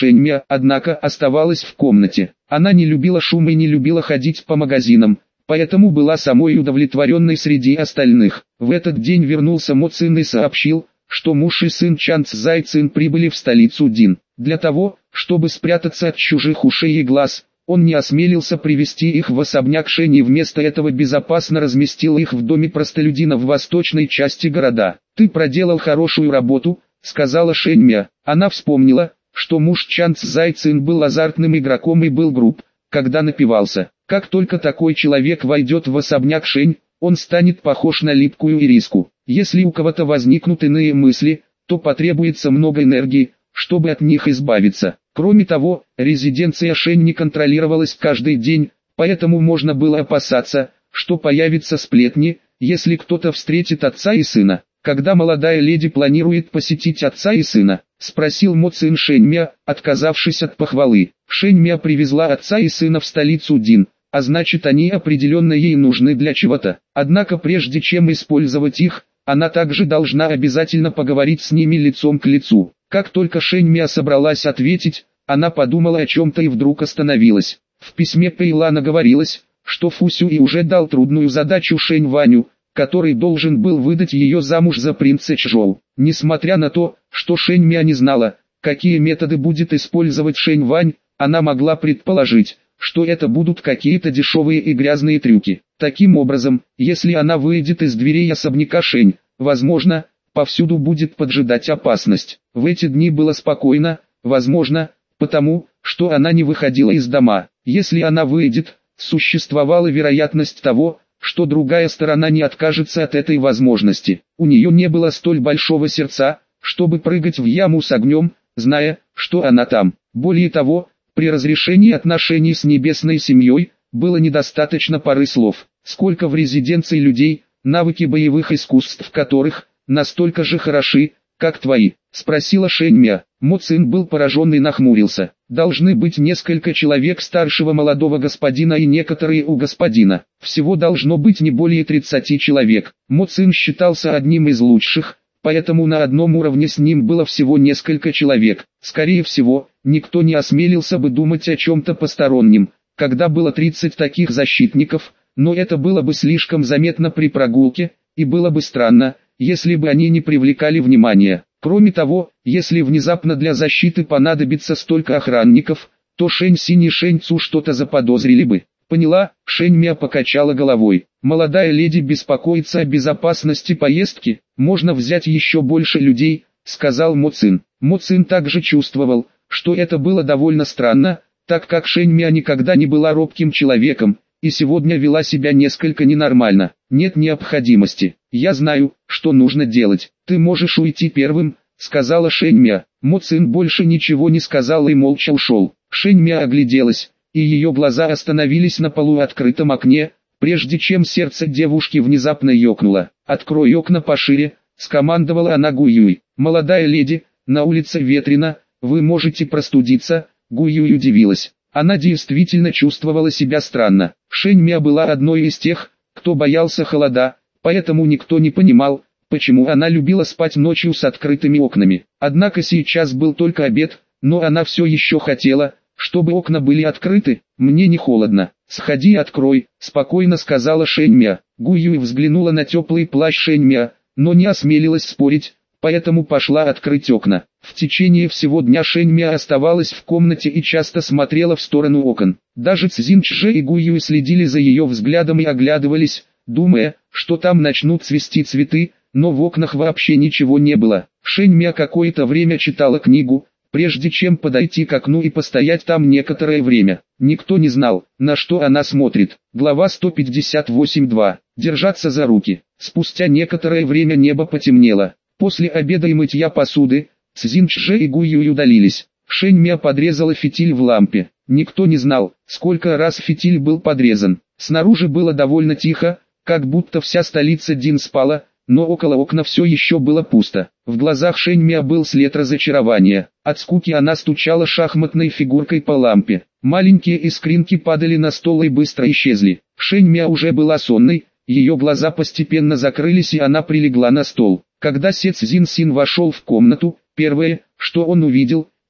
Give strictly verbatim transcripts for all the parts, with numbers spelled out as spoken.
Шэньмя, однако, оставалась в комнате. Она не любила шума и не любила ходить по магазинам, поэтому была самой удовлетворенной среди остальных. В этот день вернулся Мо Цин и сообщил, что муж и сын Чан Цзай Цин прибыли в столицу Дин. Для того, чтобы спрятаться от чужих ушей и глаз, он не осмелился привести их в особняк Шэнь и вместо этого безопасно разместил их в доме простолюдина в восточной части города. «Ты проделал хорошую работу», — сказала Шэньмя. Она вспомнила, что муж Чан Цзай Цин был азартным игроком и был груб, когда напивался. Как только такой человек войдет в особняк Шэнь, он станет похож на липкую ириску. Если у кого-то возникнут иные мысли, то потребуется много энергии, чтобы от них избавиться. Кроме того, резиденция Шэнь не контролировалась каждый день, поэтому можно было опасаться, что появятся сплетни, если кто-то встретит отца и сына. «Когда молодая леди планирует посетить отца и сына?» — спросил Мо Цин Шэньмя, отказавшись от похвалы. Шэньмя привезла отца и сына в столицу Дин, а значит они определенно ей нужны для чего-то. Однако прежде чем использовать их, она также должна обязательно поговорить с ними лицом к лицу. Как только Шэньмя собралась ответить, она подумала о чем-то и вдруг остановилась. В письме Пэйлана говорилось, что Фу Сюй уже дал трудную задачу Шэнь Ваню, который должен был выдать ее замуж за принца Чжоу. Несмотря на то, что Шэнь Мя не знала, какие методы будет использовать Шэнь Вань, она могла предположить, что это будут какие-то дешевые и грязные трюки. Таким образом, если она выйдет из дверей особняка Шэнь, возможно, повсюду будет поджидать опасность. В эти дни было спокойно, возможно, потому, что она не выходила из дома. Если она выйдет, существовала вероятность того, что другая сторона не откажется от этой возможности. У нее не было столь большого сердца, чтобы прыгать в яму с огнем, зная, что она там. Более того, при разрешении отношений с небесной семьей, было недостаточно пары слов. Сколько в резиденции людей, навыки боевых искусств которых, настолько же хороши, как твои? Спросила Шэньмя. Мо Цин был поражен и нахмурился. Должны быть несколько человек старшего молодого господина и некоторые у господина. Всего должно быть не более тридцати человек. Мо Цин считался одним из лучших, поэтому на одном уровне с ним было всего несколько человек. Скорее всего, никто не осмелился бы думать о чем-то постороннем, когда было тридцать таких защитников, но это было бы слишком заметно при прогулке, и было бы странно, если бы они не привлекали внимания. Кроме того, если внезапно для защиты понадобится столько охранников, то Шэнь Синь и Шэнь Цу что-то заподозрили бы. Поняла, Шэнь Мя покачала головой. Молодая леди беспокоится о безопасности поездки, можно взять еще больше людей, сказал Мо Цин. Мо Цин также чувствовал, что это было довольно странно, так как Шэнь Мя никогда не была робким человеком, и сегодня вела себя несколько ненормально. Нет необходимости. Я знаю, что нужно делать. Ты можешь уйти первым, сказала Шэнь Мя. Мо Цин больше ничего не сказал и молча ушел. Шэнь Мя огляделась, и ее глаза остановились на полуоткрытом окне, прежде чем сердце девушки внезапно ёкнуло. «Открой окна пошире», — скомандовала она Гу Юй. «Молодая леди, на улице ветрено, вы можете простудиться», — Гу Юй удивилась. Она действительно чувствовала себя странно. Шэнь Мя была одной из тех, кто боялся холода, поэтому никто не понимал, почему она любила спать ночью с открытыми окнами. Однако сейчас был только обед, но она все еще хотела, чтобы окна были открыты. «Мне не холодно. Сходи и открой», — спокойно сказала Шэнь Мя. Гу Юй взглянула на теплый плащ Шэнь Мя, но не осмелилась спорить, поэтому пошла открыть окна. В течение всего дня Шэнь Мя оставалась в комнате и часто смотрела в сторону окон. Даже Цзин Чжэ и Гу Юй следили за ее взглядом и оглядывались, думая, что там начнут цвести цветы, но в окнах вообще ничего не было. Шэнь Мя какое-то время читала книгу, прежде чем подойти к окну и постоять там некоторое время. Никто не знал, на что она смотрит. Глава сто пятьдесят восемь два. Держаться за руки. Спустя некоторое время небо потемнело. После обеда и мытья посуды, Цзин Чжэ и Гу Юй удалились. Шэнь Мя подрезала фитиль в лампе. Никто не знал, сколько раз фитиль был подрезан. Снаружи было довольно тихо, как будто вся столица Дин спала, но около окна все еще было пусто. В глазах Шэнь Мя был след разочарования. От скуки она стучала шахматной фигуркой по лампе. Маленькие искринки падали на стол и быстро исчезли. Шэнь Мя уже была сонной, ее глаза постепенно закрылись и она прилегла на стол. Когда Се Цзин Син вошел в комнату, первое, что он увидел,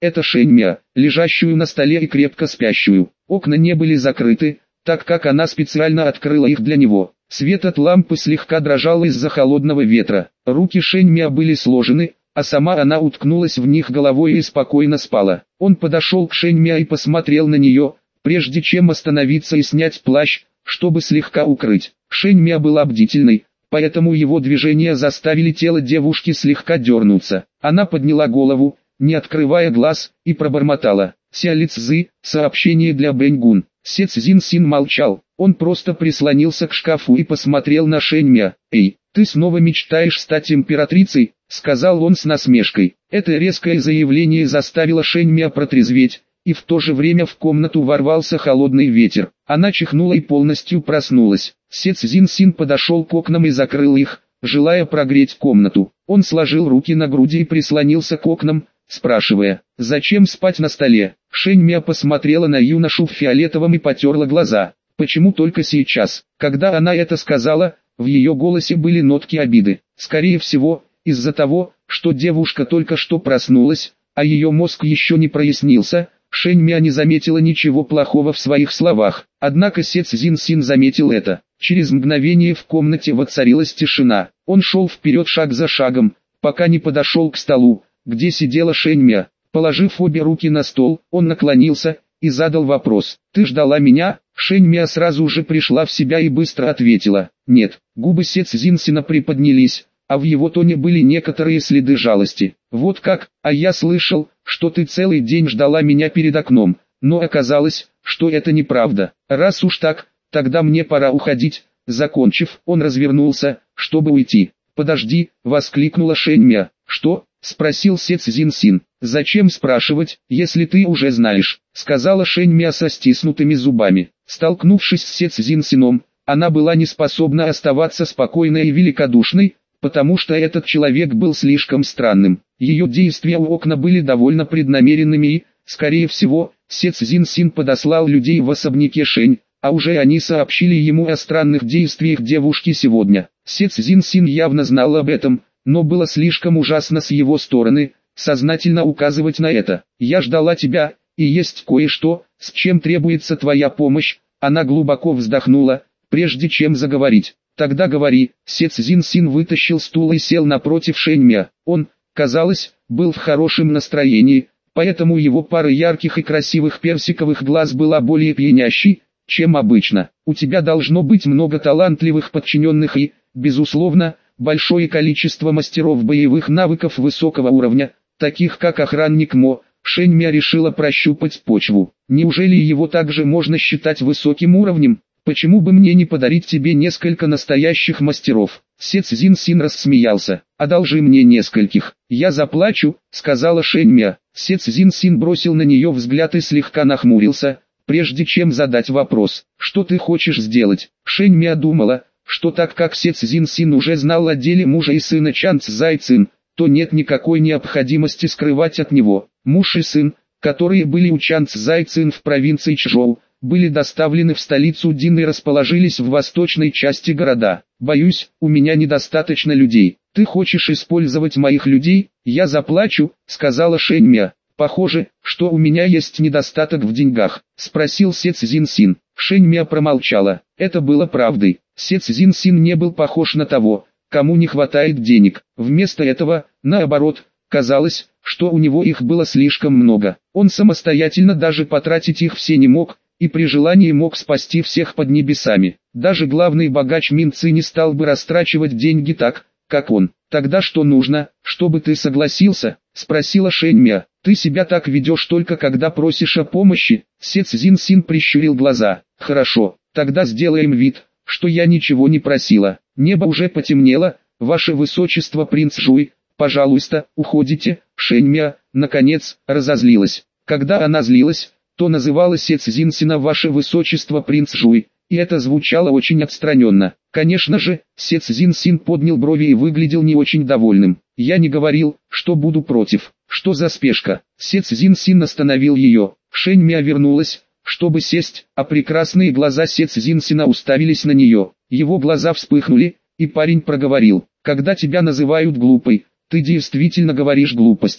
это Шэньмя, лежащую на столе и крепко спящую. Окна не были закрыты, так как она специально открыла их для него. Свет от лампы слегка дрожал из-за холодного ветра. Руки Шэньмя были сложены, а сама она уткнулась в них головой и спокойно спала. Он подошел к Шэньмя и посмотрел на нее, прежде чем остановиться и снять плащ, чтобы слегка укрыть. Шэньмя была бдительной, поэтому его движения заставили тело девушки слегка дернуться. Она подняла голову, не открывая глаз, и пробормотала: «Ся Ли Цзы, сообщение для Бэньгун». Се Цзин Син молчал, он просто прислонился к шкафу и посмотрел на Шэньмя. «Эй, ты снова мечтаешь стать императрицей?» — сказал он с насмешкой. Это резкое заявление заставило Шэньмя протрезветь, и в то же время в комнату ворвался холодный ветер. Она чихнула и полностью проснулась. Се Цзин Син подошел к окнам и закрыл их, желая прогреть комнату. Он сложил руки на груди и прислонился к окнам, спрашивая: «Зачем спать на столе?» Шэньмя посмотрела на юношу в фиолетовом и потерла глаза. Почему только сейчас? Когда она это сказала, в ее голосе были нотки обиды. Скорее всего, из-за того, что девушка только что проснулась, а ее мозг еще не прояснился, Шэньмя не заметила ничего плохого в своих словах. Однако Се Цзин Син заметил это. Через мгновение в комнате воцарилась тишина. Он шел вперед шаг за шагом, пока не подошел к столу, где сидела Шэньмя. Положив обе руки на стол, он наклонился и задал вопрос: «Ты ждала меня?» Шэньмя сразу же пришла в себя и быстро ответила: «Нет». Губы Се Цзин Сина приподнялись, а в его тоне были некоторые следы жалости. «Вот как? А я слышал, что ты целый день ждала меня перед окном, но оказалось, что это неправда. Раз уж так, тогда мне пора уходить». Закончив, он развернулся, чтобы уйти. «Подожди!» — воскликнула Шэньмя. «Что?» — спросил Се Цзин Син. «Зачем спрашивать, если ты уже знаешь?» — сказала Шэньмя со стиснутыми зубами. Столкнувшись с Се Цзин Сином, она была не способна оставаться спокойной и великодушной, потому что этот человек был слишком странным. Ее действия у окна были довольно преднамеренными и, скорее всего, Се Цзин Син подослал людей в особняке Шэнь, а уже они сообщили ему о странных действиях девушки сегодня. Се Цзин Син явно знал об этом, но было слишком ужасно с его стороны сознательно указывать на это. «Я ждала тебя, и есть кое-что, с чем требуется твоя помощь». Она глубоко вздохнула, прежде чем заговорить. «Тогда говори». Се Цзин Син вытащил стул и сел напротив Шэньмя. Он, казалось, был в хорошем настроении, поэтому его пара ярких и красивых персиковых глаз была более пьянящей, чем обычно. «У тебя должно быть много талантливых подчиненных и, безусловно, большое количество мастеров боевых навыков высокого уровня, таких как охранник Мо». Шэньмя решила прощупать почву. «Неужели его также можно считать высоким уровнем? Почему бы мне не подарить тебе несколько настоящих мастеров?» Се Цзин Син рассмеялся. «Одолжи мне нескольких, я заплачу», — сказала Шэньмя. Се Цзин Син бросил на нее взгляд и слегка нахмурился, прежде чем задать вопрос: «Что ты хочешь сделать?» Шэньмя думала, что так как Се Цзин Син уже знал о деле мужа и сына Чан Цзай Цин, то нет никакой необходимости скрывать от него. Муж и сын, которые были у Чан Цзай Цин в провинции Чжоу, были доставлены в столицу Дин и расположились в восточной части города. «Боюсь, у меня недостаточно людей. Ты хочешь использовать моих людей? Я заплачу», — сказала Шэньмя. «Похоже, что у меня есть недостаток в деньгах», — спросил Се Цзин Син. Шэньмя промолчала. Это было правдой. Се Цзин Син не был похож на того, кому не хватает денег. Вместо этого, наоборот, казалось, что у него их было слишком много. Он самостоятельно даже потратить их все не мог, и при желании мог спасти всех под небесами. Даже главный богач Мин Ци не стал бы растрачивать деньги так, как он. «Тогда что нужно, чтобы ты согласился?» — спросила Шэньмя. «Ты себя так ведешь только когда просишь о помощи». Се Цзин Син прищурил глаза. «Хорошо, тогда сделаем вид, что я ничего не просила. Небо уже потемнело, ваше высочество принц Жуй, пожалуйста, уходите». Шэньмя, наконец, разозлилась. Когда она злилась, то называла Се Цзин Сина «Ваше Высочество принц Жуй», и это звучало очень отстраненно. Конечно же, Се Цзин Син поднял брови и выглядел не очень довольным. «Я не говорил, что буду против. Что за спешка?» Се Цзин Син остановил ее. Шэньмя вернулась, чтобы сесть, а прекрасные глаза Се Цзин Сина уставились на нее. Его глаза вспыхнули, и парень проговорил: «Когда тебя называют глупой, ты действительно говоришь глупости.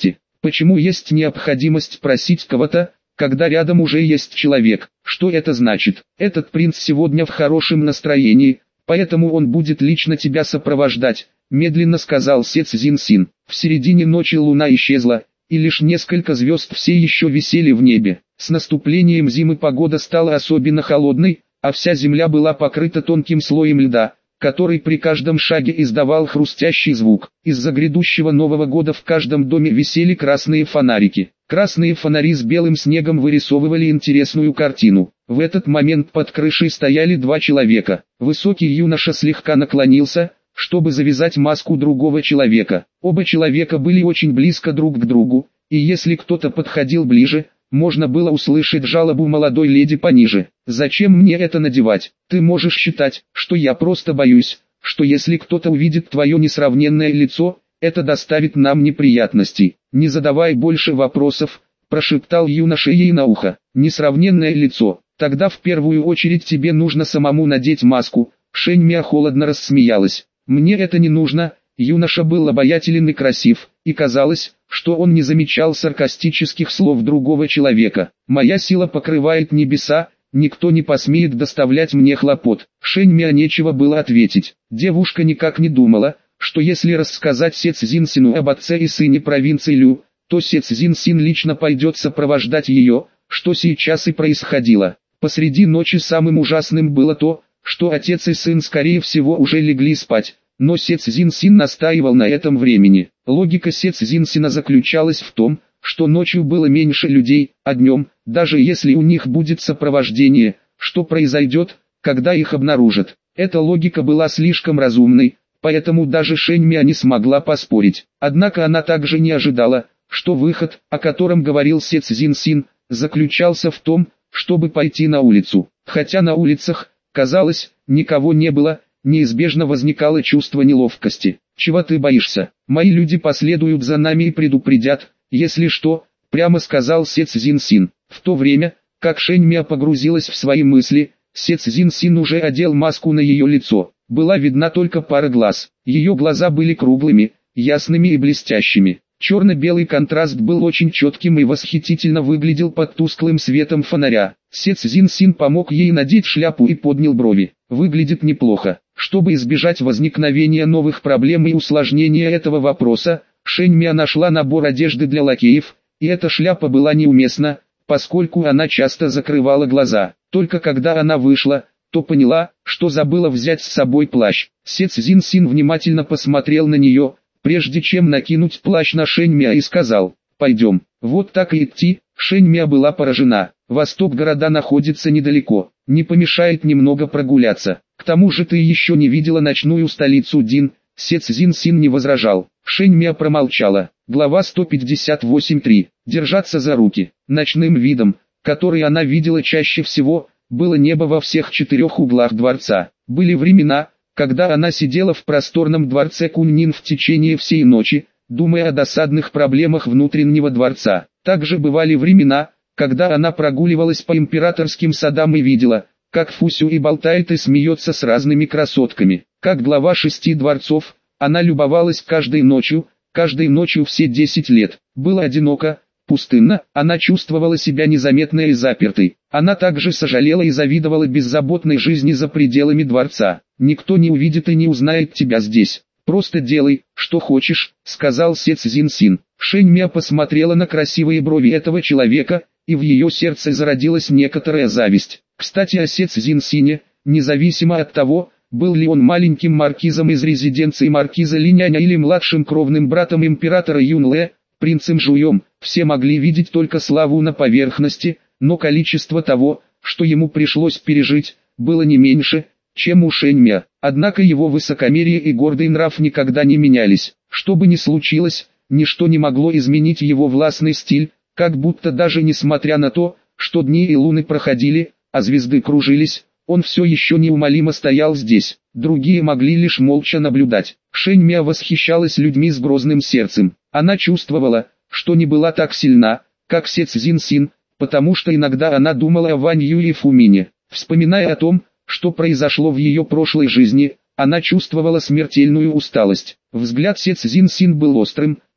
Почему есть необходимость просить кого-то, когда рядом уже есть человек? Что это значит? Этот принц сегодня в хорошем настроении, поэтому он будет лично тебя сопровождать, медленно сказал Се Цзиньсин. В середине ночи луна исчезла, и лишь несколько звезд все еще висели в небе. С наступлением зимы погода стала особенно холодной, а вся земля была покрыта тонким слоем льда, который при каждом шаге издавал хрустящий звук. Из-за грядущего Нового года в каждом доме висели красные фонарики. Красные фонари с белым снегом вырисовывали интересную картину. В этот момент под крышей стояли два человека. Высокий юноша слегка наклонился, чтобы завязать маску другого человека. Оба человека были очень близко друг к другу, и если кто-то подходил ближе, можно было услышать жалобу молодой леди пониже. «Зачем мне это надевать? Ты можешь считать, что я просто боюсь, что если кто-то увидит твое несравненное лицо, это доставит нам неприятностей. Не задавай больше вопросов», – прошептал юноша ей на ухо. «Несравненное лицо. Тогда в первую очередь тебе нужно самому надеть маску». Шэнь Миа холодно рассмеялась. «Мне это не нужно». Юноша был обаятелен и красив, и казалось, что он не замечал саркастических слов другого человека. «Моя сила покрывает небеса, никто не посмеет доставлять мне хлопот». Шэнь Миа нечего было ответить. Девушка никак не думала, что если рассказать Се Цзиньсину об отце и сыне провинции Лю, то Се Цзиньсин лично пойдет сопровождать ее, что сейчас и происходило. Посреди ночи самым ужасным было то, что отец и сын скорее всего уже легли спать. Но Се Цзиньсин настаивал на этом времени. Логика Се Цзиньсина заключалась в том, что ночью было меньше людей, а днем, даже если у них будет сопровождение, что произойдет, когда их обнаружат. Эта логика была слишком разумной, поэтому даже Шэнь Миа не смогла поспорить. Однако она также не ожидала, что выход, о котором говорил Се Цзиньсин, заключался в том, чтобы пойти на улицу. Хотя на улицах, казалось, никого не было, неизбежно возникало чувство неловкости. «Чего ты боишься? Мои люди последуют за нами и предупредят, если что», — прямо сказал Се Цзиньсин. В то время, как Шэнь Миа погрузилась в свои мысли, Се Цзиньсин уже одел маску на ее лицо. Была видна только пара глаз. Ее глаза были круглыми, ясными и блестящими. Черно-белый контраст был очень четким и восхитительно выглядел под тусклым светом фонаря. Се Цзиньсин помог ей надеть шляпу и поднял брови. «Выглядит неплохо». Чтобы избежать возникновения новых проблем и усложнения этого вопроса, Шэнь Миа нашла набор одежды для лакеев, и эта шляпа была неуместна, поскольку она часто закрывала глаза. Только когда она вышла, то поняла, что забыла взять с собой плащ. Се Цзиньсин внимательно посмотрел на нее, прежде чем накинуть плащ на Шэнь Миа, и сказал: «Пойдем». Вот так и идти. Шэнь Миа была поражена. Восток города находится недалеко, не помешает немного прогуляться. К тому же ты еще не видела ночную столицу Дин. Се Цзиньсин не возражал. Шэнь Миа промолчала. Глава сто пятьдесят восемь точка три. Держаться за руки. Ночным видом, который она видела чаще всего, было небо во всех четырех углах дворца. Были времена, когда она сидела в просторном дворце Куньнин в течение всей ночи, думая о досадных проблемах внутреннего дворца. Также бывали времена, когда она прогуливалась по императорским садам и видела, как Фусю и болтает и смеется с разными красотками. Как глава шести дворцов, она любовалась каждой ночью, каждой ночью все десять лет. Было одиноко, пустынно, она чувствовала себя незаметной и запертой. Она также сожалела и завидовала беззаботной жизни за пределами дворца. «Никто не увидит и не узнает тебя здесь. Просто делай, что хочешь», — сказал Се Цзиньсин. Шэнь Миа посмотрела на красивые брови этого человека, и в ее сердце зародилась некоторая зависть. Кстати, о Се Цзиньсине, независимо от того, был ли он маленьким маркизом из резиденции маркиза Линяня или младшим кровным братом императора Юнле, принцем Жуем, все могли видеть только славу на поверхности, но количество того, что ему пришлось пережить, было не меньше, чем у Шэнь Миа. Однако его высокомерие и гордый нрав никогда не менялись. Что бы ни случилось, ничто не могло изменить его властный стиль, как будто даже несмотря на то, что дни и луны проходили, а звезды кружились, он все еще неумолимо стоял здесь. Другие могли лишь молча наблюдать. Шэнь Миа восхищалась людьми с грозным сердцем. Она чувствовала, что не была так сильна, как Се Цзиньсин, потому что иногда она думала о Вань Юе и Фумине. Вспоминая о том, что произошло в ее прошлой жизни, она чувствовала смертельную усталость. Взгляд Се Цзиньсин был острым,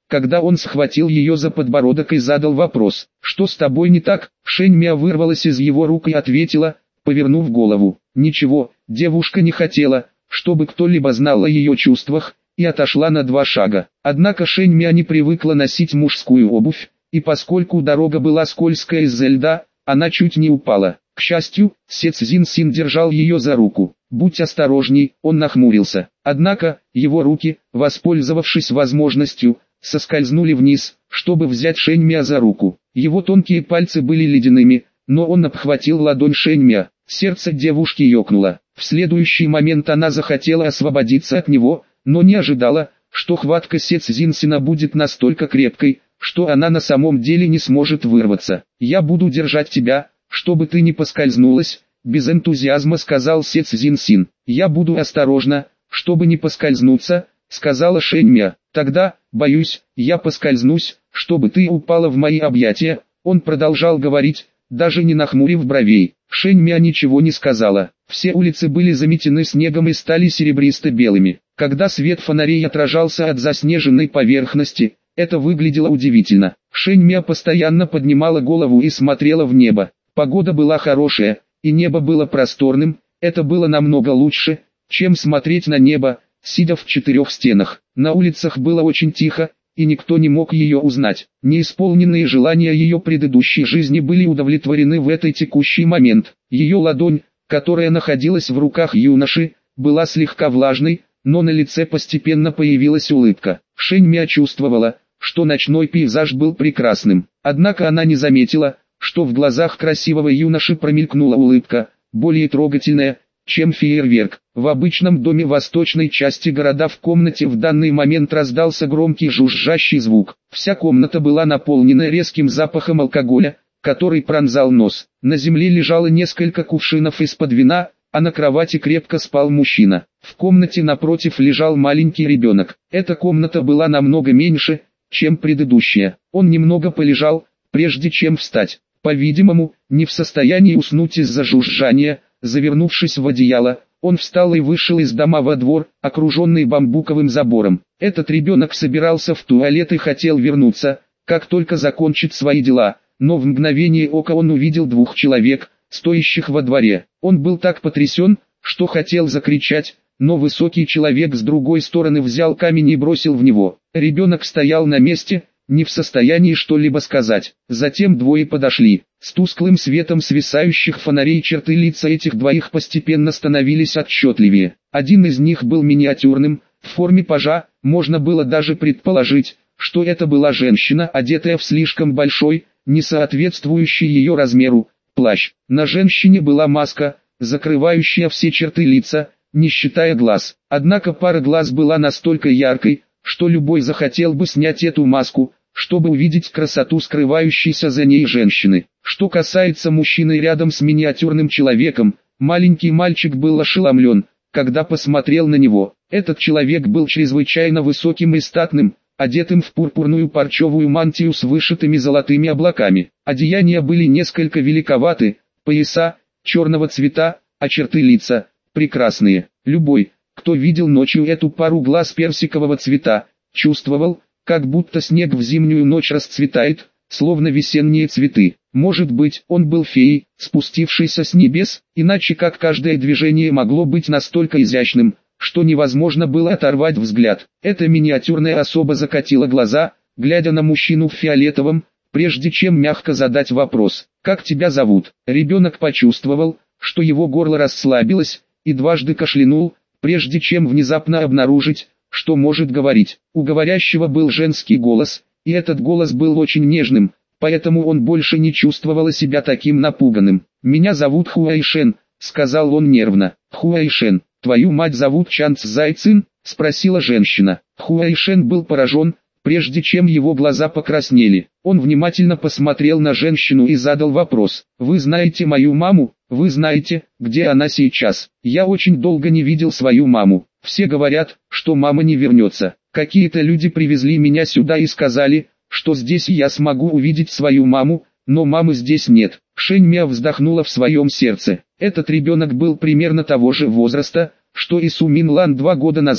когда он схватил ее за подбородок и задал вопрос: «Что с тобой не так?» Шэньмя вырвалась из его рук и ответила, повернув голову: «Ничего». Девушка не хотела, чтобы кто-либо знал о ее чувствах, и отошла на два шага. Однако Шэньмя не привыкла носить мужскую обувь, и поскольку дорога была скользкая из-за льда, она чуть не упала. К счастью, Се Цзиньсин держал ее за руку. «Будь осторожней», он нахмурился. Однако, его руки, воспользовавшись возможностью, соскользнули вниз, чтобы взять Шэньмя за руку. Его тонкие пальцы были ледяными, но он обхватил ладонь Шэньмя. Сердце девушки ёкнуло. В следующий момент она захотела освободиться от него, но не ожидала, что хватка Се Цзиньсина будет настолько крепкой, что она на самом деле не сможет вырваться. «Я буду держать тебя, чтобы ты не поскользнулась», — без энтузиазма сказал Се Цзиньсин. «Я буду осторожна, чтобы не поскользнуться», — сказала Шэньмя. «Тогда, боюсь, я поскользнусь, чтобы ты упала в мои объятия». Он продолжал говорить, даже не нахмурив бровей. Шэньмя ничего не сказала. Все улицы были заметены снегом и стали серебристо-белыми. Когда свет фонарей отражался от заснеженной поверхности, это выглядело удивительно. Шэньмя постоянно поднимала голову и смотрела в небо. Погода была хорошая, и небо было просторным. Это было намного лучше, чем смотреть на небо, сидя в четырех стенах. На улицах было очень тихо, и никто не мог ее узнать. Неисполненные желания ее предыдущей жизни были удовлетворены в этот текущий момент. Ее ладонь, которая находилась в руках юноши, была слегка влажной, но на лице постепенно появилась улыбка. Шэньмя чувствовала, что ночной пейзаж был прекрасным. Однако она не заметила, что в глазах красивого юноши промелькнула улыбка, более трогательная, чем фейерверк. В обычном доме восточной части города в комнате в данный момент раздался громкий жужжащий звук. Вся комната была наполнена резким запахом алкоголя, который пронзал нос. На земле лежало несколько кувшинов из-под вина, а на кровати крепко спал мужчина. В комнате напротив лежал маленький ребенок. Эта комната была намного меньше, чем предыдущая. Он немного полежал, прежде чем встать. По-видимому, не в состоянии уснуть из-за жужжания. Завернувшись в одеяло, он встал и вышел из дома во двор, окруженный бамбуковым забором. Этот ребенок собирался в туалет и хотел вернуться, как только закончит свои дела, но в мгновение ока он увидел двух человек, стоящих во дворе. Он был так потрясен, что хотел закричать, но высокий человек с другой стороны взял камень и бросил в него. Ребенок стоял на месте, не в состоянии что-либо сказать. Затем двое подошли. С тусклым светом свисающих фонарей черты лица этих двоих постепенно становились отчетливее. Один из них был миниатюрным, в форме пажа, можно было даже предположить, что это была женщина, одетая в слишком большой, не соответствующий ее размеру, плащ. На женщине была маска, закрывающая все черты лица, не считая глаз. Однако пара глаз была настолько яркой, что любой захотел бы снять эту маску, чтобы увидеть красоту скрывающейся за ней женщины. Что касается мужчины рядом с миниатюрным человеком, маленький мальчик был ошеломлен, когда посмотрел на него. Этот человек был чрезвычайно высоким и статным, одетым в пурпурную парчевую мантию с вышитыми золотыми облаками. Одеяния были несколько великоваты, пояса, черного цвета, а черты лица, прекрасные. Любой, кто видел ночью эту пару глаз персикового цвета, чувствовал, как будто снег в зимнюю ночь расцветает, словно весенние цветы. Может быть, он был феей, спустившейся с небес, иначе как каждое движение могло быть настолько изящным, что невозможно было оторвать взгляд. Эта миниатюрная особа закатила глаза, глядя на мужчину в фиолетовом, прежде чем мягко задать вопрос: «Как тебя зовут?» Ребенок почувствовал, что его горло расслабилось, и дважды кашлянул, прежде чем внезапно обнаружить, что может говорить. У говорящего был женский голос, и этот голос был очень нежным, поэтому он больше не чувствовал себя таким напуганным. «Меня зовут Хуайшен», — сказал он нервно. «Хуайшен, твою мать зовут Чан Цзайцин?» — спросила женщина. Хуайшен был поражен, прежде чем его глаза покраснели. Он внимательно посмотрел на женщину и задал вопрос: «Вы знаете мою маму? Вы знаете, где она сейчас?» «Я очень долго не видел свою маму. Все говорят, что мама не вернется. Какие-то люди привезли меня сюда и сказали, что здесь я смогу увидеть свою маму, но мамы здесь нет». Шэньмя вздохнула в своем сердце. Этот ребенок был примерно того же возраста, что и Су Минлан два года назад,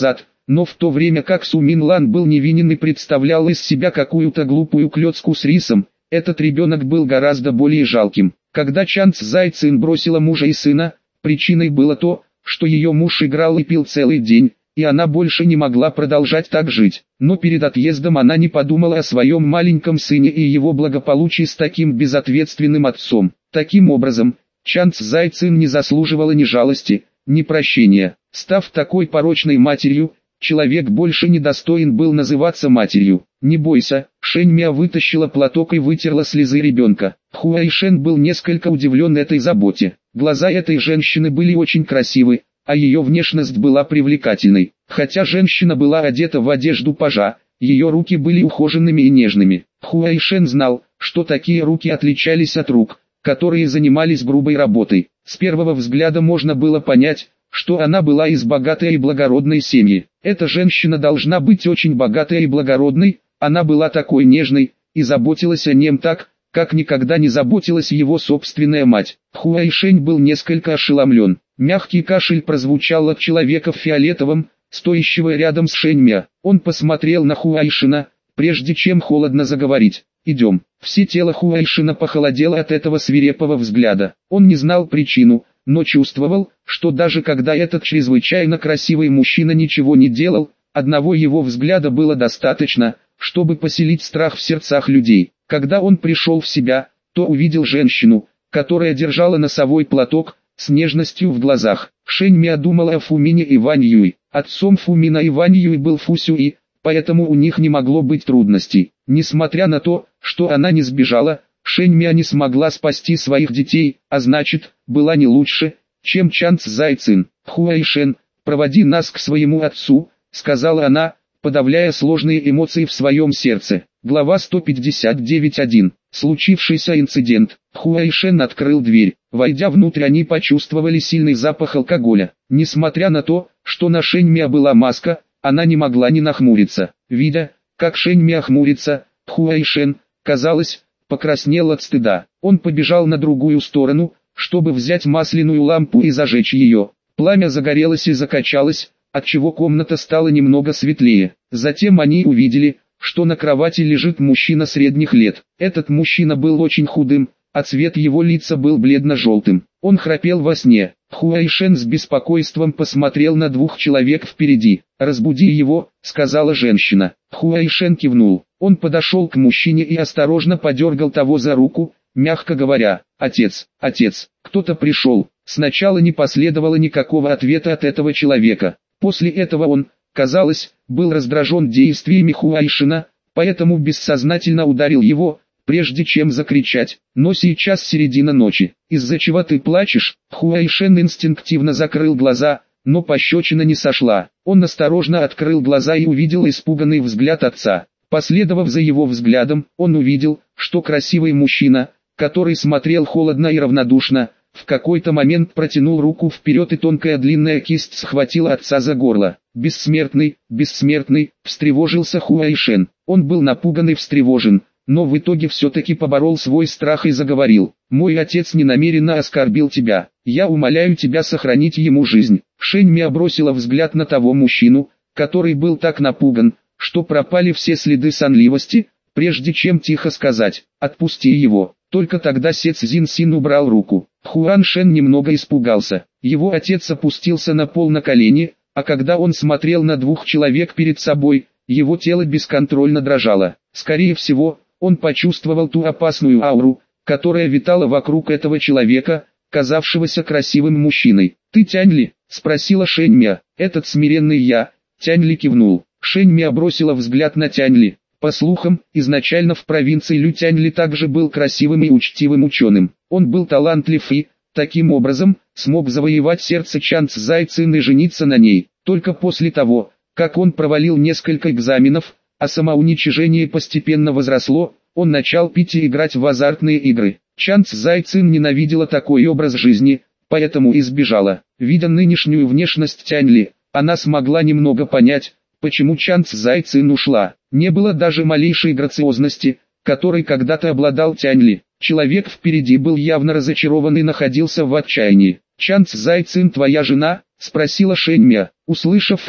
но в то время как Су Мин Лан был невинен и представлял из себя какую-то глупую клетку с рисом, этот ребенок был гораздо более жалким. Когда Чан Цзай Цин бросила мужа и сына, причиной было то, что ее муж играл и пил целый день, и она больше не могла продолжать так жить. Но перед отъездом она не подумала о своем маленьком сыне и его благополучии с таким безответственным отцом. Таким образом, Чан Цзай Цин не заслуживала ни жалости, ни прощения. Став такой порочной матерью, человек больше не достоин был называться матерью. «Не бойся», Шэнь Мя вытащила платок и вытерла слезы ребенка. Хуайшэн был несколько удивлен этой заботе. Глаза этой женщины были очень красивы, а ее внешность была привлекательной. Хотя женщина была одета в одежду пажа, ее руки были ухоженными и нежными. Хуайшэн знал, что такие руки отличались от рук, которые занимались грубой работой. С первого взгляда можно было понять, что она была из богатой и благородной семьи. Эта женщина должна быть очень богатой и благородной, она была такой нежной, и заботилась о нем так, как никогда не заботилась его собственная мать. Хуайшэнь был несколько ошеломлен. Мягкий кашель прозвучал от человека в фиолетовом, стоящего рядом с Шэнь Мя. Он посмотрел на Хуайшина, прежде чем холодно заговорить. «Идем». Все тело Хуайшина похолодело от этого свирепого взгляда. Он не знал причину, но чувствовал, что даже когда этот чрезвычайно красивый мужчина ничего не делал, одного его взгляда было достаточно, чтобы поселить страх в сердцах людей. Когда он пришел в себя, то увидел женщину, которая держала носовой платок, с нежностью в глазах. Шэнь Мя думала о Фумине и Вань Юй. Отцом Фумина и Вань Юй был Фу Сюй, поэтому у них не могло быть трудностей. Несмотря на то, что она не сбежала, Шэнь Мя не смогла спасти своих детей, а значит, была не лучше, чем Чан Цзай Цин. «Хуайшэн, проводи нас к своему отцу», — сказала она, подавляя сложные эмоции в своем сердце. Глава сто пятьдесят девять один. Случившийся инцидент. Хуайшэн открыл дверь. Войдя внутрь, они почувствовали сильный запах алкоголя. Несмотря на то, что на Шэнь Мя была маска, она не могла не нахмуриться. Видя, как Шэнь Мя хмурится, Хуайшэн, казалось, покраснел от стыда. Он побежал на другую сторону, чтобы взять масляную лампу и зажечь ее. Пламя загорелось и закачалось, отчего комната стала немного светлее. Затем они увидели, что на кровати лежит мужчина средних лет. Этот мужчина был очень худым, а цвет его лица был бледно-желтым. Он храпел во сне. Хуайшэн с беспокойством посмотрел на двух человек впереди. «Разбуди его», — сказала женщина. Хуайшэн кивнул. Он подошел к мужчине и осторожно подергал того за руку, мягко говоря: «Отец, отец, кто-то пришел». Сначала не последовало никакого ответа от этого человека. После этого он, казалось, был раздражен действиями Хуайшина, поэтому бессознательно ударил его, прежде чем закричать: «Но сейчас середина ночи. Из-за чего ты плачешь?» Хуайшэн инстинктивно закрыл глаза, но пощечина не сошла. Он осторожно открыл глаза и увидел испуганный взгляд отца. Последовав за его взглядом, он увидел, что красивый мужчина, который смотрел холодно и равнодушно, в какой-то момент протянул руку вперед, и тонкая длинная кисть схватила отца за горло. «Бессмертный, бессмертный», — встревожился Хуайшэн. Он был напуган и встревожен, но в итоге все-таки поборол свой страх и заговорил: «Мой отец не намеренно оскорбил тебя. Я умоляю тебя сохранить ему жизнь». Шэнь Мя бросила взгляд на того мужчину, который был так напуган, что пропали все следы сонливости, прежде чем тихо сказать: «Отпусти его». Только тогда Се Цзин Син убрал руку. Хуан Шэн немного испугался. Его отец опустился на пол на колени, а когда он смотрел на двух человек перед собой, его тело бесконтрольно дрожало. Скорее всего, он почувствовал ту опасную ауру, которая витала вокруг этого человека, казавшегося красивым мужчиной. «Ты Тянь Ли?» — спросила Шэнь Мя. «Этот смиренный я». Тянь Ли кивнул. Шэнь Мя бросила взгляд на Тянь Ли. По слухам, изначально в провинции Лю Тянь Ли также был красивым и учтивым ученым. Он был талантлив и, таким образом, смог завоевать сердце Чан Цзай Цин и жениться на ней. Только после того, как он провалил несколько экзаменов, а самоуничижение постепенно возросло, он начал пить и играть в азартные игры. Чан Цзай Цин ненавидела такой образ жизни, поэтому избежала. Видя нынешнюю внешность Тянь Ли, она смогла немного понять, почему Чан Цзай Цин ушла. Не было даже малейшей грациозности, которой когда-то обладал Тянь Ли. Человек впереди был явно разочарован и находился в отчаянии. «Чан Цзай Цин твоя жена?» — спросила Шэнь Мя. Услышав это,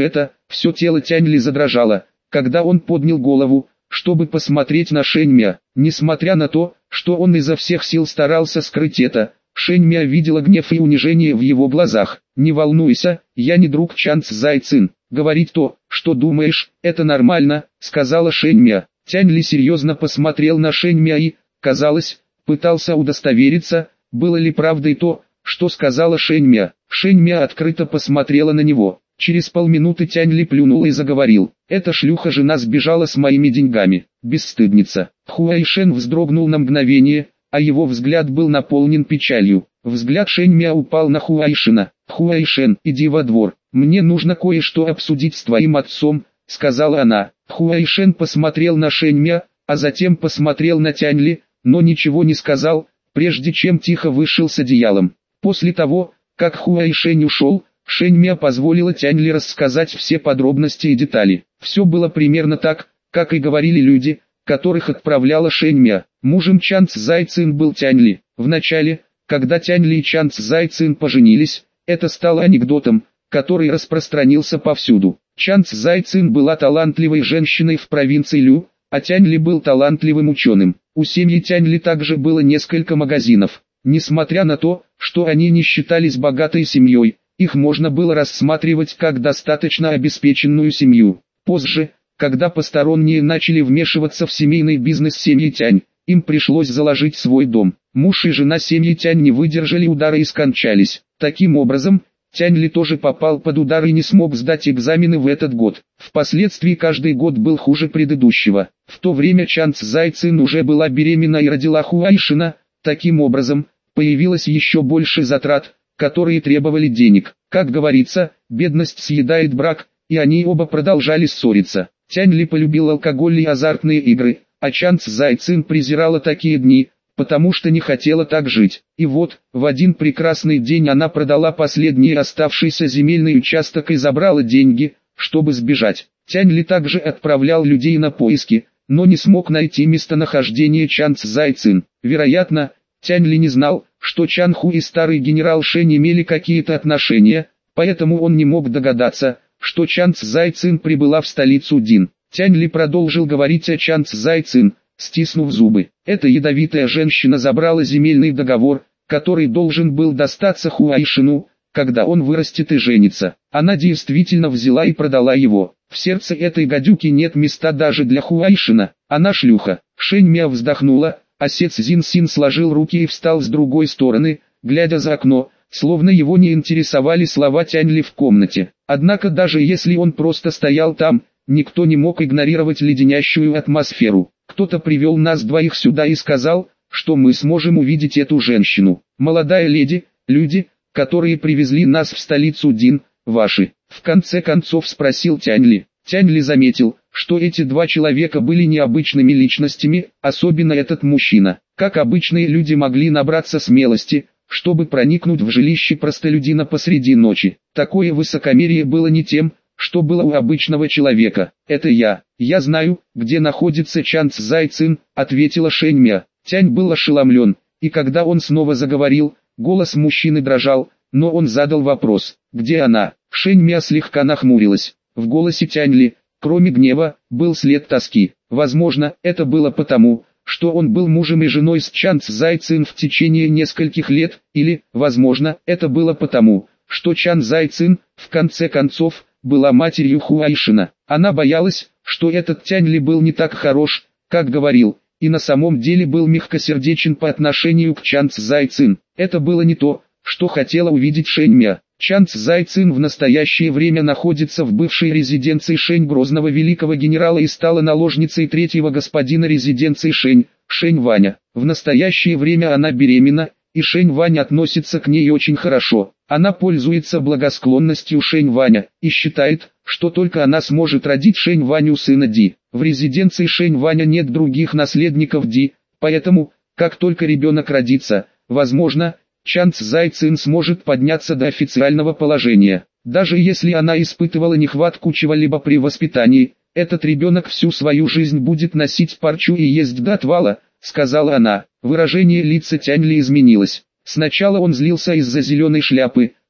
Все тело Тяньли задрожало, когда он поднял голову, чтобы посмотреть на Шэньмя. Несмотря на то, что он изо всех сил старался скрыть это, Шэньмя видела гнев и унижение в его глазах. «Не волнуйся, я не друг Чан Цзайцин. Говорить то, что думаешь, это нормально», — сказала Шэньмя. Тяньли серьезно посмотрел на Шэньмя и, казалось, пытался удостовериться, было ли правдой то, что сказала Шэньмя. Шэньмя открыто посмотрела на него. Через полминуты Тяньли плюнул и заговорил. «Эта шлюха-жена сбежала с моими деньгами, бесстыдница». Хуайшен вздрогнул на мгновение, а его взгляд был наполнен печалью. Взгляд Шэньмя упал на Хуайшена. «Хуайшен, иди во двор, мне нужно кое-что обсудить с твоим отцом», — сказала она. Хуайшен посмотрел на Шэньмя, а затем посмотрел на Тяньли, но ничего не сказал, прежде чем тихо вышел с одеялом. После того, как Хуайшень ушел, Шэньмя позволила Тяньли рассказать все подробности и детали. Все было примерно так, как и говорили люди, которых отправляла Шэньмя. Мужем Чан Цзайцин был Тяньли. Вначале, когда Тяньли и Чан Цзайцин поженились, это стало анекдотом, который распространился повсюду. Чан Цзайцин была талантливой женщиной в провинции Лю, а Тяньли был талантливым ученым. У семьи Тяньли также было несколько магазинов. Несмотря на то, что они не считались богатой семьей, их можно было рассматривать как достаточно обеспеченную семью. Позже, когда посторонние начали вмешиваться в семейный бизнес семьи Тянь, им пришлось заложить свой дом. Муж и жена семьи Тянь не выдержали удара и скончались. Таким образом, Тяньли тоже попал под удар и не смог сдать экзамены в этот год. Впоследствии каждый год был хуже предыдущего. В то время Чан Цзайцин уже была беременна и родила Хуайшена. Таким образом, появилось еще больше затрат, которые требовали денег. Как говорится, бедность съедает брак, и они оба продолжали ссориться. Тяньли полюбил алкоголь и азартные игры, а Чан Цзайцин презирала такие дни, потому что не хотела так жить. И вот, в один прекрасный день она продала последний оставшийся земельный участок и забрала деньги, чтобы сбежать. Тяньли также отправлял людей на поиски, но не смог найти местонахождение Чан Цзайцин. Вероятно, Тяньли не знал, что Чан Ху и старый генерал Шэнь имели какие-то отношения, поэтому он не мог догадаться, что Чан Цзайцин прибыла в столицу Дин. Тяньли продолжил говорить о Чан Цзайцин, стиснув зубы. Эта ядовитая женщина забрала земельный договор, который должен был достаться Хуайшену, когда он вырастет и женится. Она действительно взяла и продала его. В сердце этой гадюки нет места даже для Хуайшена. Она шлюха. Шэньмя вздохнула, а Се Цзин Син сложил руки и встал с другой стороны, глядя за окно, словно его не интересовали слова Тяньли в комнате. Однако даже если он просто стоял там, никто не мог игнорировать леденящую атмосферу. Кто-то привел нас двоих сюда и сказал, что мы сможем увидеть эту женщину. Молодая леди, люди, которые привезли нас в столицу Дин, ваши. В конце концов спросил Тяньли. Тяньли заметил, что эти два человека были необычными личностями, особенно этот мужчина. Как обычные люди могли набраться смелости, чтобы проникнуть в жилище простолюдина посреди ночи. Такое высокомерие было не тем, что было у обычного человека. «Это я. Я знаю, где находится Чан Цзайцин», — ответила Шэньмя. Тянь был ошеломлен, и когда он снова заговорил, голос мужчины дрожал, но он задал вопрос: «Где она?» Шэньмя слегка нахмурилась. В голосе Тяньли, кроме гнева, был след тоски. Возможно, это было потому, что он был мужем и женой с Чан Цзайцин в течение нескольких лет, или, возможно, это было потому, что Чан Цзайцин, в конце концов, была матерью Хуайшена. Она боялась, что этот Тяньли был не так хорош, как говорил, и на самом деле был мягкосердечен по отношению к Чан Цзайцин. Это было не то, что хотела увидеть Шэньмя. Чан Цзайцин в настоящее время находится в бывшей резиденции Шэнь Грозного великого генерала и стала наложницей третьего господина резиденции Шэнь, Шэнь Ваня. В настоящее время она беременна, и Шэнь Ваня относится к ней очень хорошо. Она пользуется благосклонностью Шэнь Ваня и считает, что только она сможет родить Шэнь Ваню сына Ди. В резиденции Шэнь Ваня нет других наследников Ди, поэтому, как только ребенок родится, возможно, Чан Цзайцин сможет подняться до официального положения. Даже если она испытывала нехватку чего-либо при воспитании, этот ребенок всю свою жизнь будет носить парчу и есть до отвала, сказала она. Выражение лица Тяньли изменилось. Сначала он злился из-за зеленой шляпы,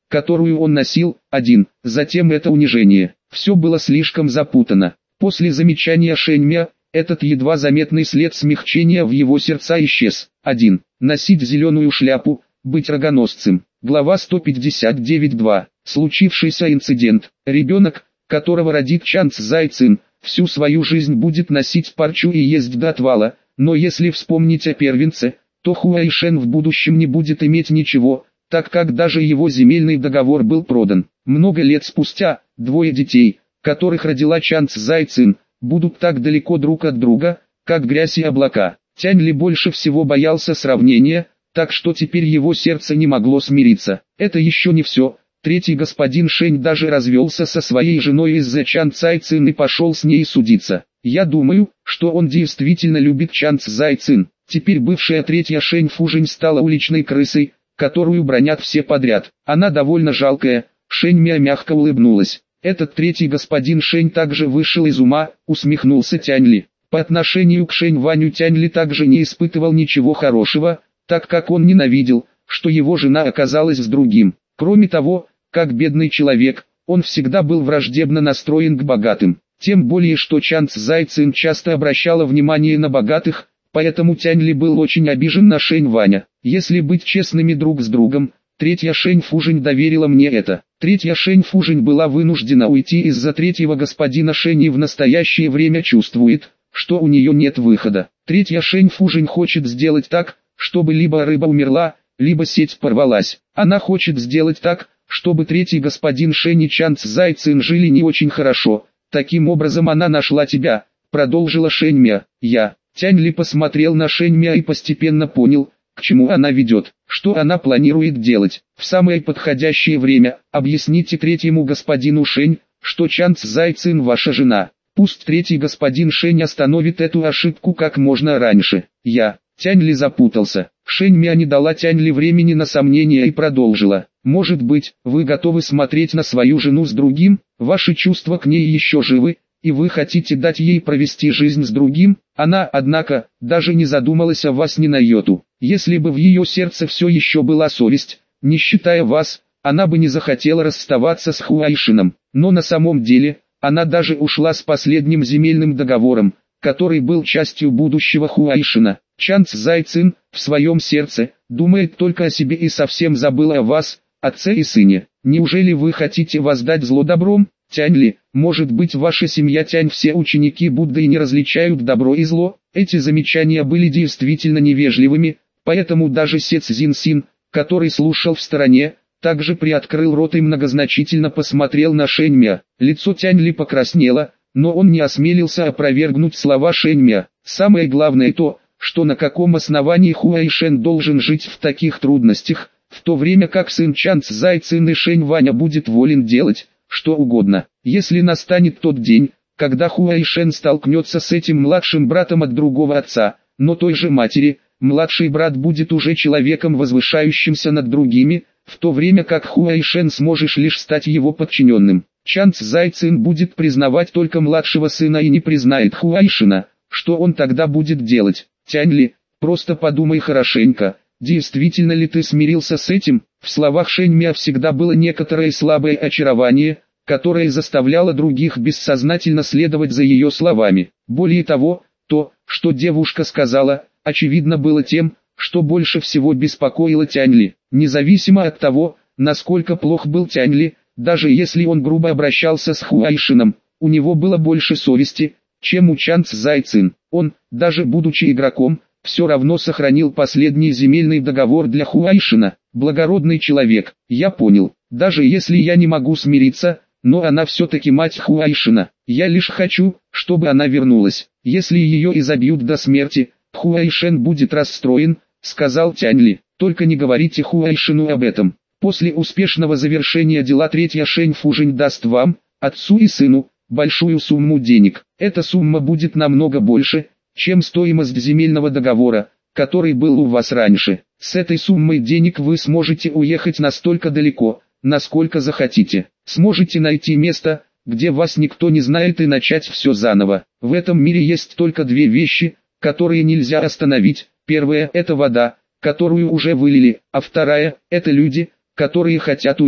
которую он носил, один, затем это унижение. Все было слишком запутано. После замечания Шэньмя, этот едва заметный след смягчения в его сердца исчез. один. Носить зеленую шляпу, быть рогоносцем. Глава сто пятьдесят девять два. Случившийся инцидент. Ребенок, которого родит Чан Цзайцин, всю свою жизнь будет носить парчу и есть до отвала, но если вспомнить о первенце, то Хуайшэн в будущем не будет иметь ничего, так как даже его земельный договор был продан. Много лет спустя, двое детей, которых родила Чан Цзайцин, будут так далеко друг от друга, как грязь и облака. Тянь Ли больше всего боялся сравнения, так что теперь его сердце не могло смириться. Это еще не все. Третий господин Шэнь даже развелся со своей женой из-за Чан Цзайцин и пошел с ней судиться. Я думаю, что он действительно любит Чан Цзайцин. Теперь бывшая третья Шэнь Фужень стала уличной крысой, которую бранят все подряд. Она довольно жалкая. Шэнь Мя мягко улыбнулась. Этот третий господин Шэнь также вышел из ума, усмехнулся Тянь Ли. По отношению к Шэнь Ваню Тянь Ли также не испытывал ничего хорошего, так как он ненавидел, что его жена оказалась с другим. Кроме того, как бедный человек, он всегда был враждебно настроен к богатым. Тем более что Чан Цзайцин часто обращала внимание на богатых, поэтому Тянь Ли был очень обижен на Шэнь Ваня. Если быть честными друг с другом, третья Шэнь Фужень доверила мне это. Третья Шэнь Фужень была вынуждена уйти из-за третьего господина Шэнь и в настоящее время чувствует, что у нее нет выхода. Третья Шэнь Фужень хочет сделать так, чтобы либо рыба умерла, либо сеть порвалась. Она хочет сделать так, чтобы третий господин Шэнь и Чан Цзайцин жили не очень хорошо. Таким образом она нашла тебя, продолжила Шэнь Мя. Я, Тянь Ли посмотрел на Шэнь Мя и постепенно понял, к чему она ведет, что она планирует делать. В самое подходящее время, объясните третьему господину Шэнь, что Чан Цзайцин ваша жена. Пусть третий господин Шэнь остановит эту ошибку как можно раньше. Я, Тянь Ли запутался. Шэнь Мя не дала Тянь Ли времени на сомнения и продолжила. Может быть, вы готовы смотреть на свою жену с другим, ваши чувства к ней еще живы, и вы хотите дать ей провести жизнь с другим? Она, однако, даже не задумалась о вас ни на йоту. Если бы в ее сердце все еще была совесть, не считая вас, она бы не захотела расставаться с Хуайшином. Но на самом деле, она даже ушла с последним земельным договором, который был частью будущего Хуайшина. Чан Цзайцин, в своем сердце, думает только о себе и совсем забыла о вас, отце и сыне. Неужели вы хотите воздать зло добром? Тянь Ли, может быть ваша семья Тянь все ученики Будды и не различают добро и зло? Эти замечания были действительно невежливыми, поэтому даже Се Цзин Син, который слушал в стороне, также приоткрыл рот и многозначительно посмотрел на Шэнь Мя. Лицо Тянь Ли покраснело, но он не осмелился опровергнуть слова Шэнь Мя. Самое главное то, что на каком основании Хуайшэн должен жить в таких трудностях, в то время как сын Чан Цзайцин и Шэнь Ваня будет волен делать что угодно. Если настанет тот день, когда Хуайшэн столкнется с этим младшим братом от другого отца, но той же матери, младший брат будет уже человеком, возвышающимся над другими, в то время как Хуайшэн сможешь лишь стать его подчиненным. Чан Цзайцин будет признавать только младшего сына и не признает Хуайшина. Что он тогда будет делать? Тянь Ли, просто подумай хорошенько. Действительно ли ты смирился с этим? В словах Шэнь Мя всегда было некоторое слабое очарование, которое заставляло других бессознательно следовать за ее словами. Более того, то, что девушка сказала, очевидно было тем, что больше всего беспокоило Тянь Ли. Независимо от того, насколько плох был Тянь Ли, даже если он грубо обращался с Хуайшином, у него было больше совести, чем у Чан Цзайцин. Он, даже будучи игроком, все равно сохранил последний земельный договор для Хуайшина. Благородный человек, я понял, даже если я не могу смириться, но она все-таки мать Хуайшина. Я лишь хочу, чтобы она вернулась. Если ее изобьют до смерти, Хуайшен будет расстроен, сказал Тянь Ли. Только не говорите Хуайшину об этом. После успешного завершения дела третья Шэнь Фужень даст вам, отцу и сыну, большую сумму денег. Эта сумма будет намного больше, чем стоимость земельного договора, который был у вас раньше. С этой суммой денег вы сможете уехать настолько далеко, насколько захотите. Сможете найти место, где вас никто не знает, и начать все заново. В этом мире есть только две вещи, которые нельзя остановить. Первая – это вода, которую уже вылили, а вторая – это люди, которые хотят уйти.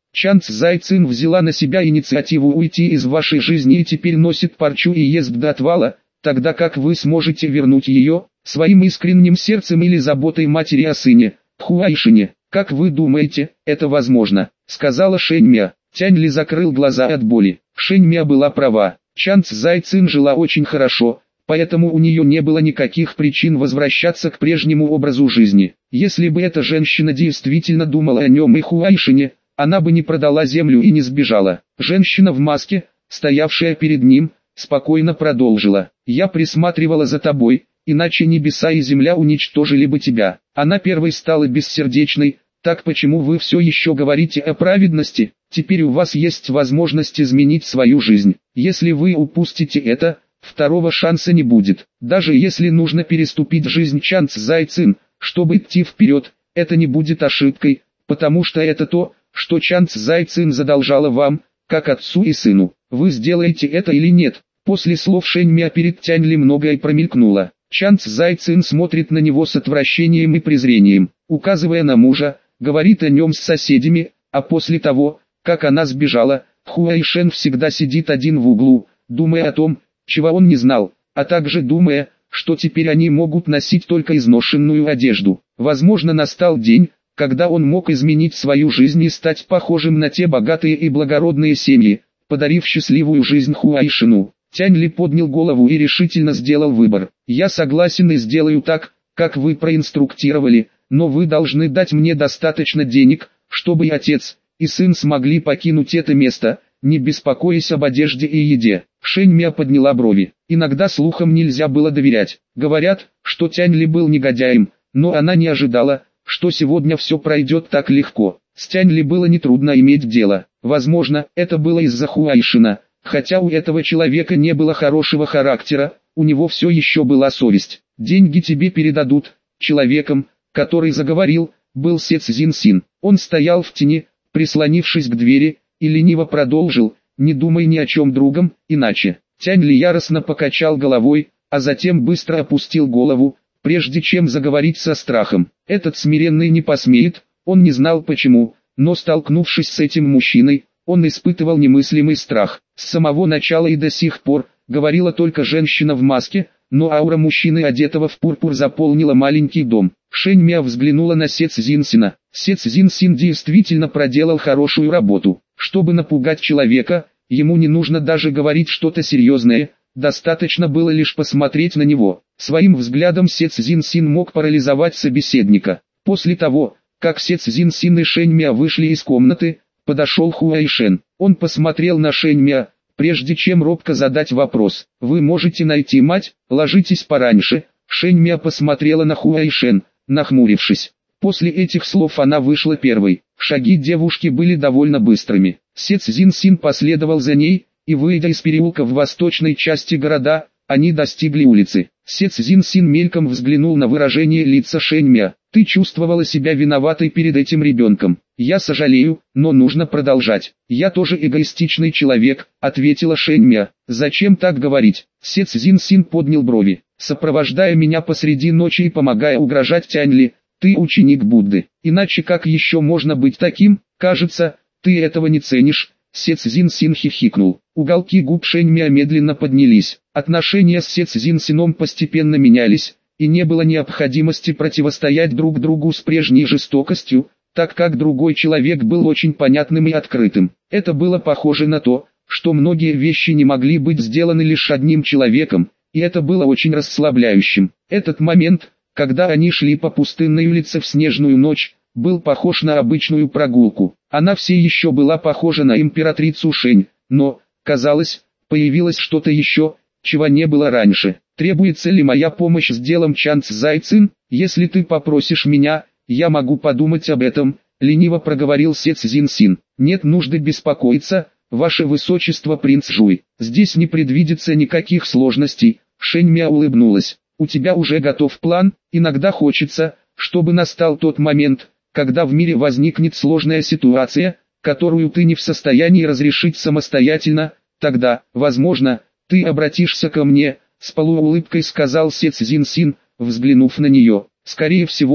Чан Цзай Цин взяла на себя инициативу уйти из вашей жизни и теперь носит парчу и ест до отвала, тогда как вы сможете вернуть ее, своим искренним сердцем или заботой матери о сыне, Хуайшине. Как вы думаете, это возможно? Сказала Шэньмя. Тянь Ли закрыл глаза от боли. Шэньмя была права. Чан Цзай Цин жила очень хорошо, поэтому у нее не было никаких причин возвращаться к прежнему образу жизни. Если бы эта женщина действительно думала о нем и Хуайшине, она бы не продала землю и не сбежала. Женщина в маске, стоявшая перед ним, спокойно продолжила. «Я присматривала за тобой, иначе небеса и земля уничтожили бы тебя». Она первой стала бессердечной. Так почему вы все еще говорите о праведности? Теперь у вас есть возможность изменить свою жизнь. Если вы упустите это, второго шанса не будет. Даже если нужно переступить жизнь Чан Цзай Цин, чтобы идти вперед, это не будет ошибкой, потому что это то, что Чан Цзай Цин задолжала вам, как отцу и сыну. Вы сделаете это или нет? После слов Шэньмя перед Тянь Ли многое промелькнуло. Чан Цзай Цин смотрит на него с отвращением и презрением, указывая на мужа, говорит о нем с соседями, а после того, как она сбежала, Хуайшен всегда сидит один в углу, думая о том, чего он не знал, а также думая, что теперь они могут носить только изношенную одежду. Возможно, настал день, когда он мог изменить свою жизнь и стать похожим на те богатые и благородные семьи, подарив счастливую жизнь Хуайшену. Тянь Ли поднял голову и решительно сделал выбор. «Я согласен и сделаю так, как вы проинструктировали, но вы должны дать мне достаточно денег, чтобы и отец, и сын смогли покинуть это место, не беспокоясь об одежде и еде». Шэньмя подняла брови. Иногда слухам нельзя было доверять. Говорят, что Тянь Ли был негодяем, но она не ожидала, что сегодня все пройдет так легко. С Тянь Ли было нетрудно иметь дело. Возможно, это было из-за Хуайшина. Хотя у этого человека не было хорошего характера, у него все еще была совесть. «Деньги тебе передадут». Человеком, который заговорил, был Се Цзин Син. Он стоял в тени, прислонившись к двери, и лениво продолжил: «Не думай ни о чем другом, иначе». Тянь Ли яростно покачал головой, а затем быстро опустил голову, прежде чем заговорить со страхом. Этот смиренный не посмеет, он не знал почему, но столкнувшись с этим мужчиной, он испытывал немыслимый страх. С самого начала и до сих пор, говорила только женщина в маске, но аура мужчины, одетого в пурпур, заполнила маленький дом. Шэньмя взглянула на Се Цзин Сина. Се Цзин Син действительно проделал хорошую работу. Чтобы напугать человека, ему не нужно даже говорить что-то серьезное, достаточно было лишь посмотреть на него. Своим взглядом Се Цзин Син мог парализовать собеседника. После того, как Се Цзин Син и Шэньмя вышли из комнаты, подошел Хуайшен. Он посмотрел на Шэньмя, прежде чем робко задать вопрос. «Вы можете найти мать, ложитесь пораньше». Шэньмя посмотрела на Хуайшен, нахмурившись. После этих слов она вышла первой. Шаги девушки были довольно быстрыми. Се Цзин Син последовал за ней, и выйдя из переулка в восточной части города, они достигли улицы. Се Цзин Син мельком взглянул на выражение лица Шэньмя. «Ты чувствовала себя виноватой перед этим ребенком. Я сожалею, но нужно продолжать». «Я тоже эгоистичный человек», — ответила Шэньмя. «Зачем так говорить?» Се Цзин Син поднял брови. «Сопровождая меня посреди ночи и помогая угрожать Тянь Ли, ты ученик Будды. Иначе как еще можно быть таким? Кажется, ты этого не ценишь». Се Цзин Син хихикнул. Уголки губ Шэньмя медленно поднялись. Отношения с Се Цзин Сином постепенно менялись, и не было необходимости противостоять друг другу с прежней жестокостью, так как другой человек был очень понятным и открытым. Это было похоже на то, что многие вещи не могли быть сделаны лишь одним человеком, и это было очень расслабляющим. Этот момент, когда они шли по пустынной улице в снежную ночь, был похож на обычную прогулку. Она все еще была похожа на императрицу Шэнь, но, казалось, появилось что-то еще, чего не было раньше. «Требуется ли моя помощь с делом Чан Цзай Цин? Если ты попросишь меня, я могу подумать об этом», — лениво проговорил Се Цзин Син. «Нет нужды беспокоиться, ваше высочество принц Жуй. Здесь не предвидится никаких сложностей». Шэньмя улыбнулась. «У тебя уже готов план? Иногда хочется, чтобы настал тот момент, когда в мире возникнет сложная ситуация, которую ты не в состоянии разрешить самостоятельно, тогда, возможно, ты обратишься ко мне», — с полуулыбкой сказал Се Цзин Син, взглянув на нее. «Скорее всего,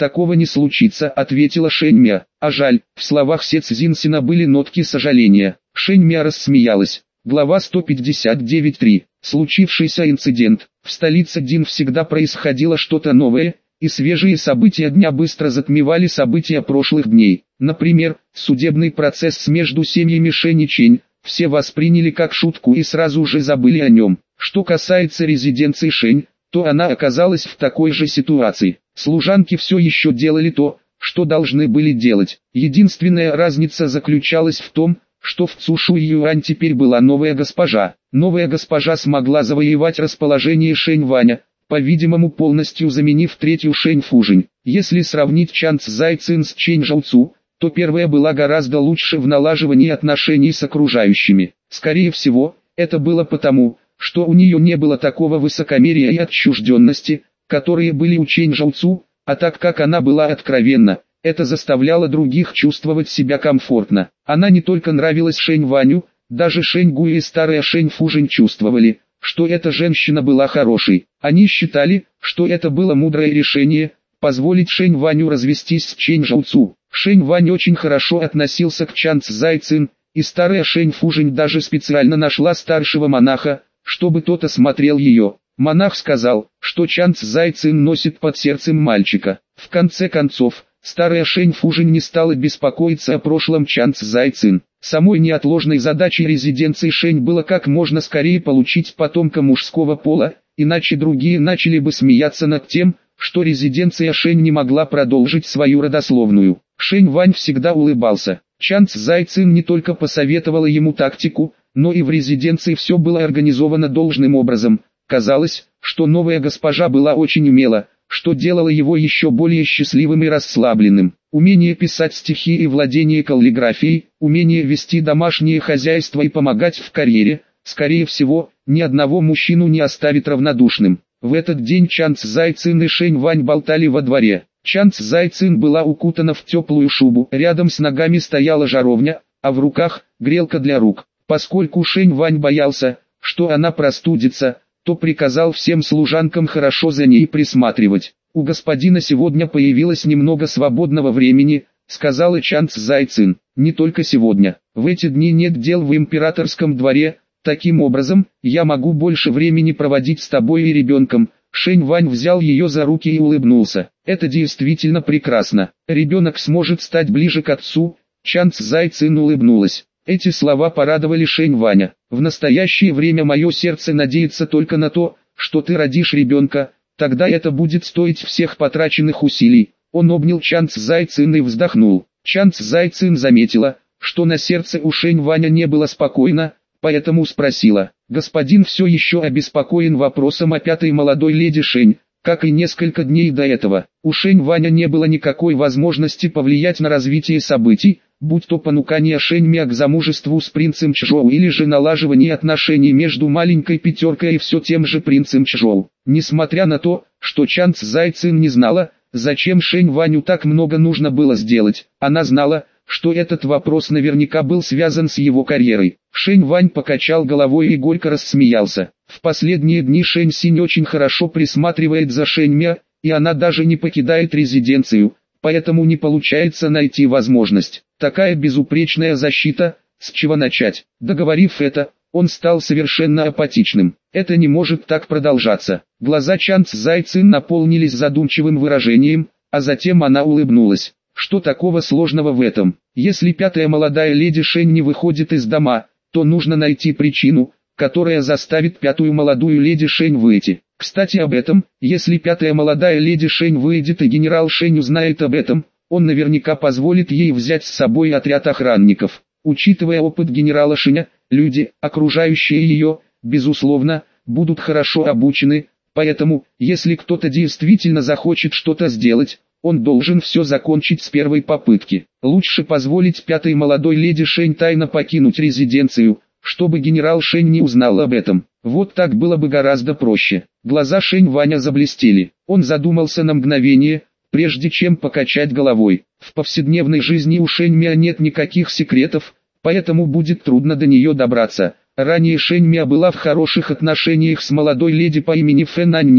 Такого не случится, ответила Шэньмя. А жаль, в словах Се Цзиньсина были нотки сожаления. Шэньмя рассмеялась. Глава сто пятьдесят девять точка три. Случившийся инцидент. В столице Дин всегда происходило что-то новое, и свежие события дня быстро затмевали события прошлых дней. Например, судебный процесс между семьями Шэнь и Чэнь. Все восприняли как шутку и сразу же забыли о нем. Что касается резиденции Шэнь, то она оказалась в такой же ситуации. Служанки все еще делали то, что должны были делать. Единственная разница заключалась в том, что в Цушу Юань теперь была новая госпожа. Новая госпожа смогла завоевать расположение Шэнь Ваня, по-видимому полностью заменив третью Шэнь Фужень. Если сравнить Чан Цзай Цин с Чэнь Жоуцу, то первая была гораздо лучше в налаживании отношений с окружающими. Скорее всего, это было потому, что у нее не было такого высокомерия и отчужденности, которые были у Чэнь Жоуцу, а так как она была откровенна, это заставляло других чувствовать себя комфортно. Она не только нравилась Шэнь Ваню, даже Шэнь Гуй и старая Шэнь Фужень чувствовали, что эта женщина была хорошей. Они считали, что это было мудрое решение, позволить Шэнь Ваню развестись с Чэнь Жоуцу. Шэнь Вань очень хорошо относился к Чан Цзай Цин, и старая Шэнь Фужень даже специально нашла старшего монаха, чтобы тот осмотрел ее. Монах сказал, что Чан Цзай Цин носит под сердцем мальчика. В конце концов, старая Шэнь Фужень не стала беспокоиться о прошлом Чан Цзай Цин. Самой неотложной задачей резиденции Шэнь было как можно скорее получить потомка мужского пола, иначе другие начали бы смеяться над тем, что резиденция Шэнь не могла продолжить свою родословную. Шэнь Вань всегда улыбался. Чан Цзай Цин не только посоветовала ему тактику, но и в резиденции все было организовано должным образом. Казалось, что новая госпожа была очень умела, что делало его еще более счастливым и расслабленным. Умение писать стихи и владение каллиграфией, умение вести домашнее хозяйство и помогать в карьере, скорее всего, ни одного мужчину не оставит равнодушным. В этот день Чан Цзай Цин и Шэнь Вань болтали во дворе. Чан Цзай Цин была укутана в теплую шубу, рядом с ногами стояла жаровня, а в руках – грелка для рук. Поскольку Шэнь Вань боялся, что она простудится, то приказал всем служанкам хорошо за ней присматривать. «У господина сегодня появилось немного свободного времени», — сказала Чан Цзай Цин. «Не только сегодня. В эти дни нет дел в императорском дворе, таким образом, я могу больше времени проводить с тобой и ребенком». Шэнь Вань взял ее за руки и улыбнулся. «Это действительно прекрасно. Ребенок сможет стать ближе к отцу». Чан Цзай Цин улыбнулась. Эти слова порадовали Шэнь Ваня. «В настоящее время мое сердце надеется только на то, что ты родишь ребенка, тогда это будет стоить всех потраченных усилий». Он обнял Чан Цзай Цин и вздохнул. Чан Цзай Цин заметила, что на сердце у Шэнь Ваня не было спокойно, поэтому спросила: «Господин все еще обеспокоен вопросом о пятой молодой леди Шэнь, как и несколько дней до этого». У Шэнь Ваня не было никакой возможности повлиять на развитие событий, будь то понукание Шэнь Мя к замужеству с принцем Чжоу или же налаживание отношений между маленькой пятеркой и все тем же принцем Чжоу. Несмотря на то, что Чан Цзай Цин не знала, зачем Шэнь Ваню так много нужно было сделать, она знала, что этот вопрос наверняка был связан с его карьерой. Шэнь Вань покачал головой и горько рассмеялся. В последние дни Шэнь Синь очень хорошо присматривает за Шэнь Мя, и она даже не покидает резиденцию, поэтому не получается найти возможность. Такая безупречная защита, с чего начать? Договорив это, он стал совершенно апатичным. Это не может так продолжаться. Глаза Чан Цзай Цин наполнились задумчивым выражением, а затем она улыбнулась. Что такого сложного в этом? Если пятая молодая леди Шэнь не выходит из дома, то нужно найти причину, которая заставит пятую молодую леди Шэнь выйти. Кстати об этом, если пятая молодая леди Шэнь выйдет и генерал Шэнь узнает об этом, он наверняка позволит ей взять с собой отряд охранников. Учитывая опыт генерала Шэня, люди, окружающие ее, безусловно, будут хорошо обучены, поэтому, если кто-то действительно захочет что-то сделать, он должен все закончить с первой попытки. Лучше позволить пятой молодой леди Шэнь тайно покинуть резиденцию, чтобы генерал Шэнь не узнал об этом. Вот так было бы гораздо проще. Глаза Шэнь Ваня заблестели. Он задумался на мгновение, прежде чем покачать головой. В повседневной жизни у Шэнь Мя нет никаких секретов, поэтому будет трудно до нее добраться. Ранее Шэнь Мя была в хороших отношениях с молодой леди по имени Фэн Аньнин,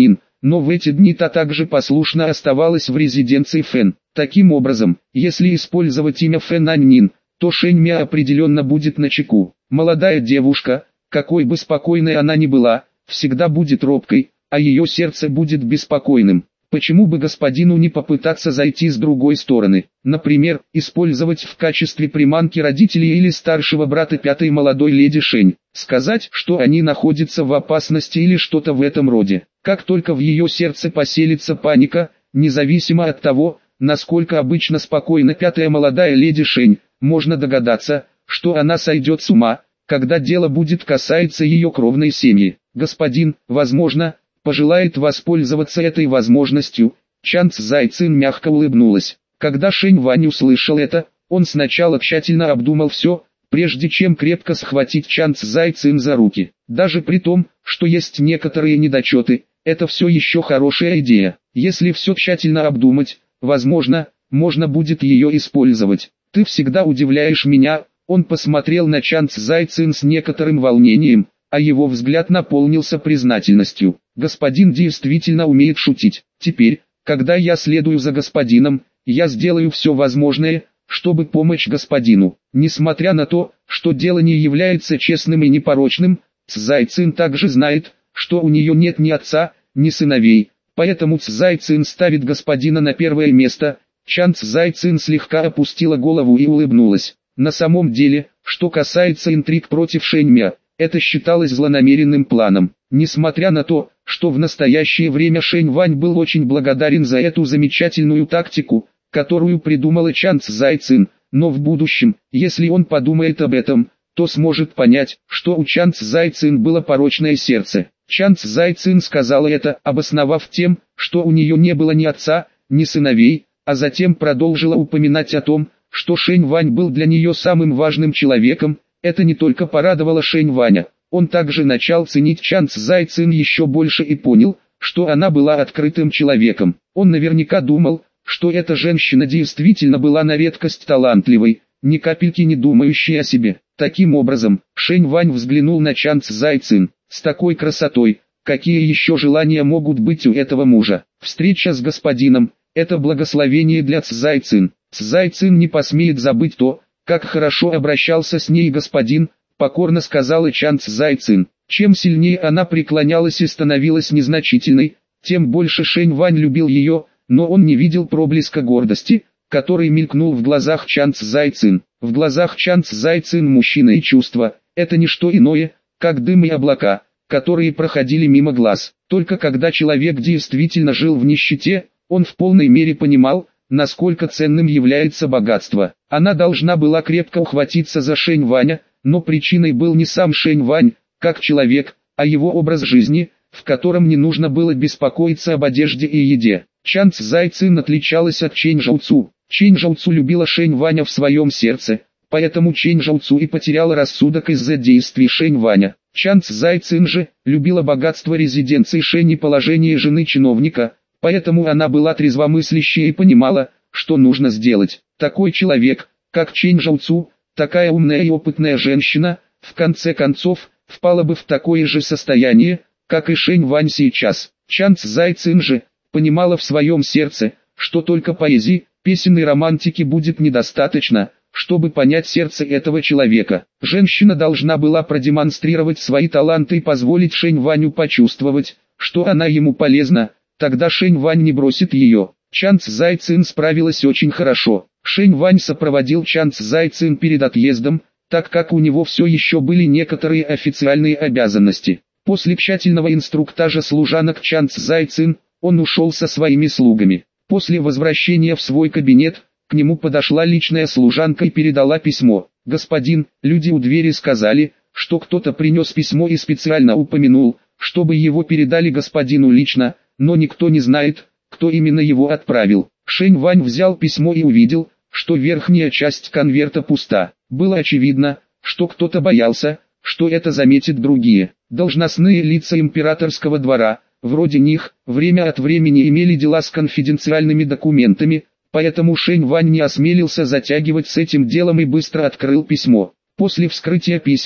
но в эти дни та также послушно оставалась в резиденции Фэн. Таким образом, если использовать имя Фэн Аньнин, то Шэньмя определенно будет начеку. Молодая девушка, какой бы спокойной она ни была, всегда будет робкой, а ее сердце будет беспокойным. Почему бы господину не попытаться зайти с другой стороны? Например, использовать в качестве приманки родителей или старшего брата пятой молодой леди Шэнь. Сказать, что они находятся в опасности или что-то в этом роде. Как только в ее сердце поселится паника, независимо от того, насколько обычно спокойна пятая молодая леди Шэнь, можно догадаться, что она сойдет с ума, когда дело будет касаться ее кровной семьи. Господин, возможно, пожелает воспользоваться этой возможностью. Чан Цзай Цин мягко улыбнулась. Когда Шэнь Вань услышал это, он сначала тщательно обдумал все, прежде чем крепко схватить Чан Цзай Цин за руки. Даже при том, что есть некоторые недочеты, это все еще хорошая идея. Если все тщательно обдумать, возможно, можно будет ее использовать. Ты всегда удивляешь меня. Он посмотрел на Чан Цзай Цин с некоторым волнением, а его взгляд наполнился признательностью. Господин действительно умеет шутить. Теперь, когда я следую за господином, я сделаю все возможное, чтобы помочь господину. Несмотря на то, что дело не является честным и непорочным, Цзай Цин также знает, что у нее нет ни отца, ни сыновей, поэтому Цзай Цин ставит господина на первое место. Чан Цзай Цин слегка опустила голову и улыбнулась. На самом деле, что касается интриг против Шэньмя, это считалось злонамеренным планом. Несмотря на то, что в настоящее время Шэнь Вань был очень благодарен за эту замечательную тактику, которую придумала Чан Цзай Цин, но в будущем, если он подумает об этом, то сможет понять, что у Чан Цзай Цин было порочное сердце. Чан Цзай Цин сказала это, обосновав тем, что у нее не было ни отца, ни сыновей, а затем продолжила упоминать о том, что Шэнь Вань был для нее самым важным человеком. Это не только порадовало Шэнь Ваня, он также начал ценить Чан Цзай Цин еще больше и понял, что она была открытым человеком. Он наверняка думал, что эта женщина действительно была на редкость талантливой, ни капельки не думающей о себе. Таким образом, Шэнь Вань взглянул на Чан Цзай Цин. С такой красотой, какие еще желания могут быть у этого мужа? Встреча с господином – это благословение для Цзай Цин. Цзай Цин не посмеет забыть то, как хорошо обращался с ней господин, покорно сказала Чан Цзай Цин. Чем сильнее она преклонялась и становилась незначительной, тем больше Шэнь Вань любил ее, но он не видел проблеска гордости, который мелькнул в глазах Чан Цзай Цин. В глазах Чан Цзай Цин мужчина и чувства – это не что иное, как дым и облака, которые проходили мимо глаз. Только когда человек действительно жил в нищете, он в полной мере понимал, насколько ценным является богатство. Она должна была крепко ухватиться за Шэнь Ваня, но причиной был не сам Шэнь Вань, как человек, а его образ жизни, в котором не нужно было беспокоиться об одежде и еде. Чан Цзай Цин отличалась от Чэнь Жаоцу. Чэнь Жаоцу любила Шэнь Ваня в своем сердце, поэтому Чэнь Жаоцу и потеряла рассудок из-за действий Шэнь Ваня. Чан Цзай Цин же любила богатство резиденции Шэнь и положение жены чиновника, поэтому она была трезвомыслящей и понимала, что нужно сделать. Такой человек, как Чэнь Жаоцу, такая умная и опытная женщина, в конце концов, впала бы в такое же состояние, как и Шэнь Вань сейчас. Чан Цзай Цин же понимала в своем сердце, что только поэзии, песен и романтики будет недостаточно, чтобы понять сердце этого человека. Женщина должна была продемонстрировать свои таланты и позволить Шэнь Ваню почувствовать, что она ему полезна. Тогда Шэнь Вань не бросит ее. Чан Цзай Цин справилась очень хорошо. Шэнь Вань сопроводил Чан Цзай Цин перед отъездом, так как у него все еще были некоторые официальные обязанности. После тщательного инструктажа служанок Чан Цзай Цин, он ушел со своими слугами. После возвращения в свой кабинет, к нему подошла личная служанка и передала письмо. «Господин, люди у двери сказали, что кто-то принес письмо и специально упомянул, чтобы его передали господину лично, но никто не знает, кто именно его отправил». Шэнь Вань взял письмо и увидел, что верхняя часть конверта пуста. Было очевидно, что кто-то боялся, что это заметят другие. Должностные лица императорского двора, вроде них, время от времени имели дела с конфиденциальными документами, поэтому Шэнь Вань не осмелился затягивать с этим делом и быстро открыл письмо. После вскрытия письма,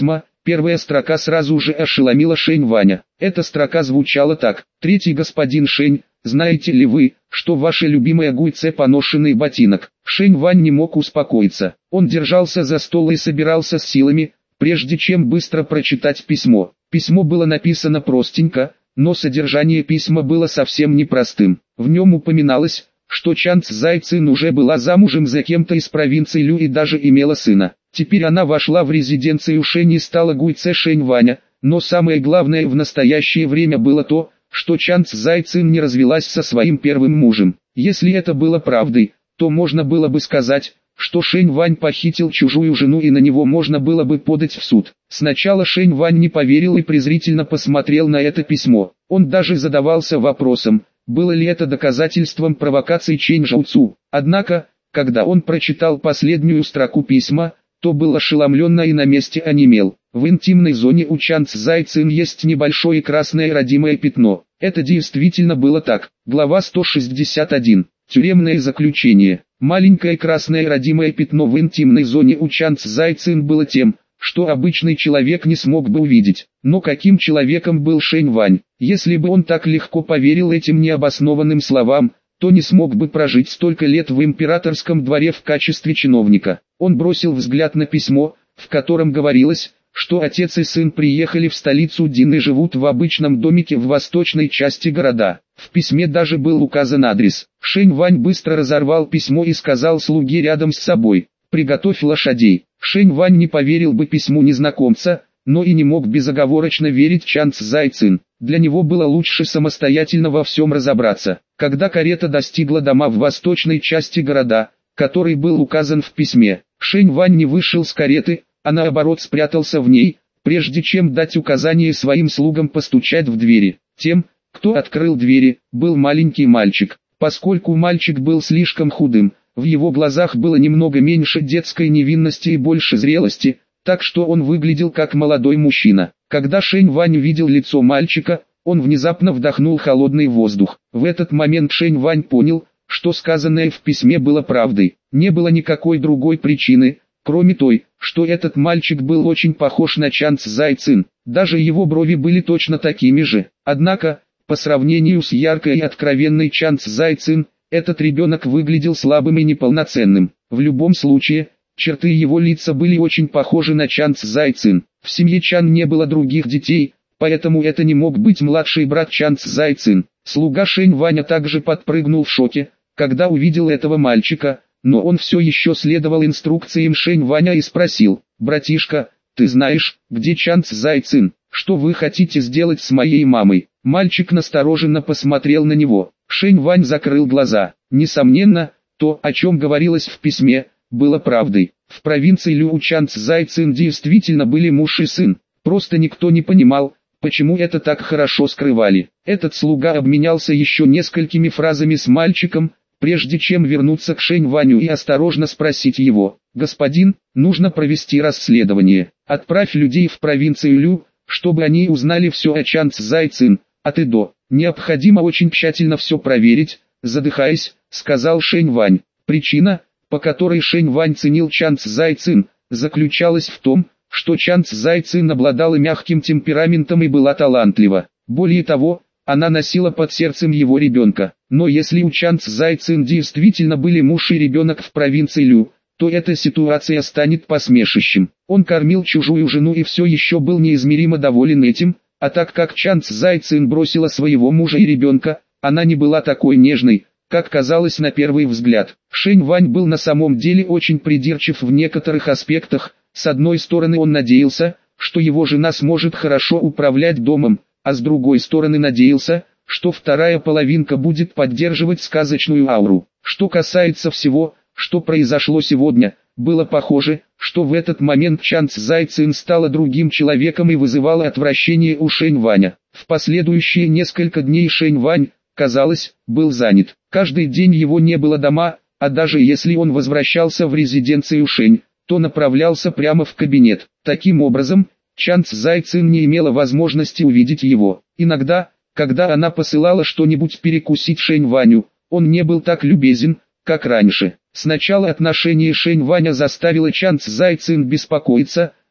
Первая строка сразу же ошеломила Шэнь Ваня. Эта строка звучала так: «Третий господин Шэнь, знаете ли вы, что ваша любимая Гуйце поношенный ботинок?» Шэнь Вань не мог успокоиться. Он держался за стол и собирался с силами, прежде чем быстро прочитать письмо. Письмо было написано простенько, но содержание письма было совсем непростым. В нем упоминалось, что Чан Цзай Цин уже была замужем за кем-то из провинции Лю и даже имела сына. Теперь она вошла в резиденцию Шэнь и стала Гуйце Шэнь Ваня, но самое главное в настоящее время было то, что Чан Цзай Цин не развелась со своим первым мужем. Если это было правдой, то можно было бы сказать, что Шэнь Вань похитил чужую жену и на него можно было бы подать в суд. Сначала Шэнь Вань не поверил и презрительно посмотрел на это письмо. Он даже задавался вопросом, было ли это доказательством провокации Чэнь Жоуцу. Однако, когда он прочитал последнюю строку письма, то был ошеломленно и на месте онемел. В интимной зоне у Чан Цзай Цин есть небольшое красное родимое пятно. Это действительно было так. Глава сто шестьдесят один. Тюремное заключение. Маленькое красное родимое пятно в интимной зоне у Чан Цзай Цин было тем, что обычный человек не смог бы увидеть. Но каким человеком был Шэнь Вань? Если бы он так легко поверил этим необоснованным словам, то не смог бы прожить столько лет в императорском дворе в качестве чиновника. Он бросил взгляд на письмо, в котором говорилось, что отец и сын приехали в столицу Дин и живут в обычном домике в восточной части города. В письме даже был указан адрес. Шэнь Вань быстро разорвал письмо и сказал слуге рядом с собой: «Приготовь лошадей». Шэнь Вань не поверил бы письму незнакомца, но и не мог безоговорочно верить Чан Цзай Цин. Для него было лучше самостоятельно во всем разобраться. Когда карета достигла дома в восточной части города, который был указан в письме, Шэнь Вань не вышел с кареты, а наоборот спрятался в ней, прежде чем дать указание своим слугам постучать в двери. Тем, кто открыл двери, был маленький мальчик. Поскольку мальчик был слишком худым, в его глазах было немного меньше детской невинности и больше зрелости, так что он выглядел как молодой мужчина. Когда Шэнь Вань увидел лицо мальчика, он внезапно вдохнул холодный воздух. В этот момент Шэнь Вань понял, что сказанное в письме было правдой. Не было никакой другой причины, кроме той, что этот мальчик был очень похож на Чан Цзай Цин. Даже его брови были точно такими же. Однако, по сравнению с яркой и откровенной Чан Цзай Цин, этот ребенок выглядел слабым и неполноценным. В любом случае, черты его лица были очень похожи на Чан Цзай Цин. В семье Чан не было других детей, поэтому это не мог быть младший брат Чан Цзай Цин. Слуга Шэнь Ваня также подпрыгнул в шоке, когда увидел этого мальчика, но он все еще следовал инструкциям Шэнь Ваня и спросил: «Братишка, ты знаешь, где Чан Цзай Цин? Что вы хотите сделать с моей мамой?» Мальчик настороженно посмотрел на него. Шэнь Вань закрыл глаза. Несомненно, то, о чем говорилось в письме, было правдой. В провинции Лю у Чан Цзай Цин действительно были муж и сын. Просто никто не понимал, почему это так хорошо скрывали. Этот слуга обменялся еще несколькими фразами с мальчиком, прежде чем вернуться к Шэнь Ваню и осторожно спросить его: «Господин, нужно провести расследование. Отправь людей в провинцию Лю, чтобы они узнали все о Чан Цзай Цин, от и до. Необходимо очень тщательно все проверить», задыхаясь, сказал Шэнь Вань. Причина, по которой Шэнь Вань ценил Чан Цзай Цин, заключалась в том, что Чан Цзай Цин обладала мягким темпераментом и была талантлива. Более того, она носила под сердцем его ребенка. Но если у Чан Цзай Цин действительно были муж и ребенок в провинции Лю, то эта ситуация станет посмешищем. Он кормил чужую жену и все еще был неизмеримо доволен этим, а так как Чан Цзай Цин бросила своего мужа и ребенка, она не была такой нежной, как казалось на первый взгляд. Шэнь Вань был на самом деле очень придирчив в некоторых аспектах. С одной стороны он надеялся, что его жена сможет хорошо управлять домом, а с другой стороны надеялся, что вторая половинка будет поддерживать сказочную ауру. Что касается всего, что произошло сегодня, было похоже, что в этот момент Чан Цзай Цин стала другим человеком и вызывала отвращение у Шэнь Ваня. В последующие несколько дней Шэнь Вань, казалось, был занят. Каждый день его не было дома, а даже если он возвращался в резиденцию Шэнь, то направлялся прямо в кабинет. Таким образом, Чан Цзай Цин не имела возможности увидеть его. Иногда, когда она посылала что-нибудь перекусить Шэнь Ваню, он не был так любезен, как раньше. Сначала отношение Шэнь Ваня заставило Чан Цзай Цин беспокоиться,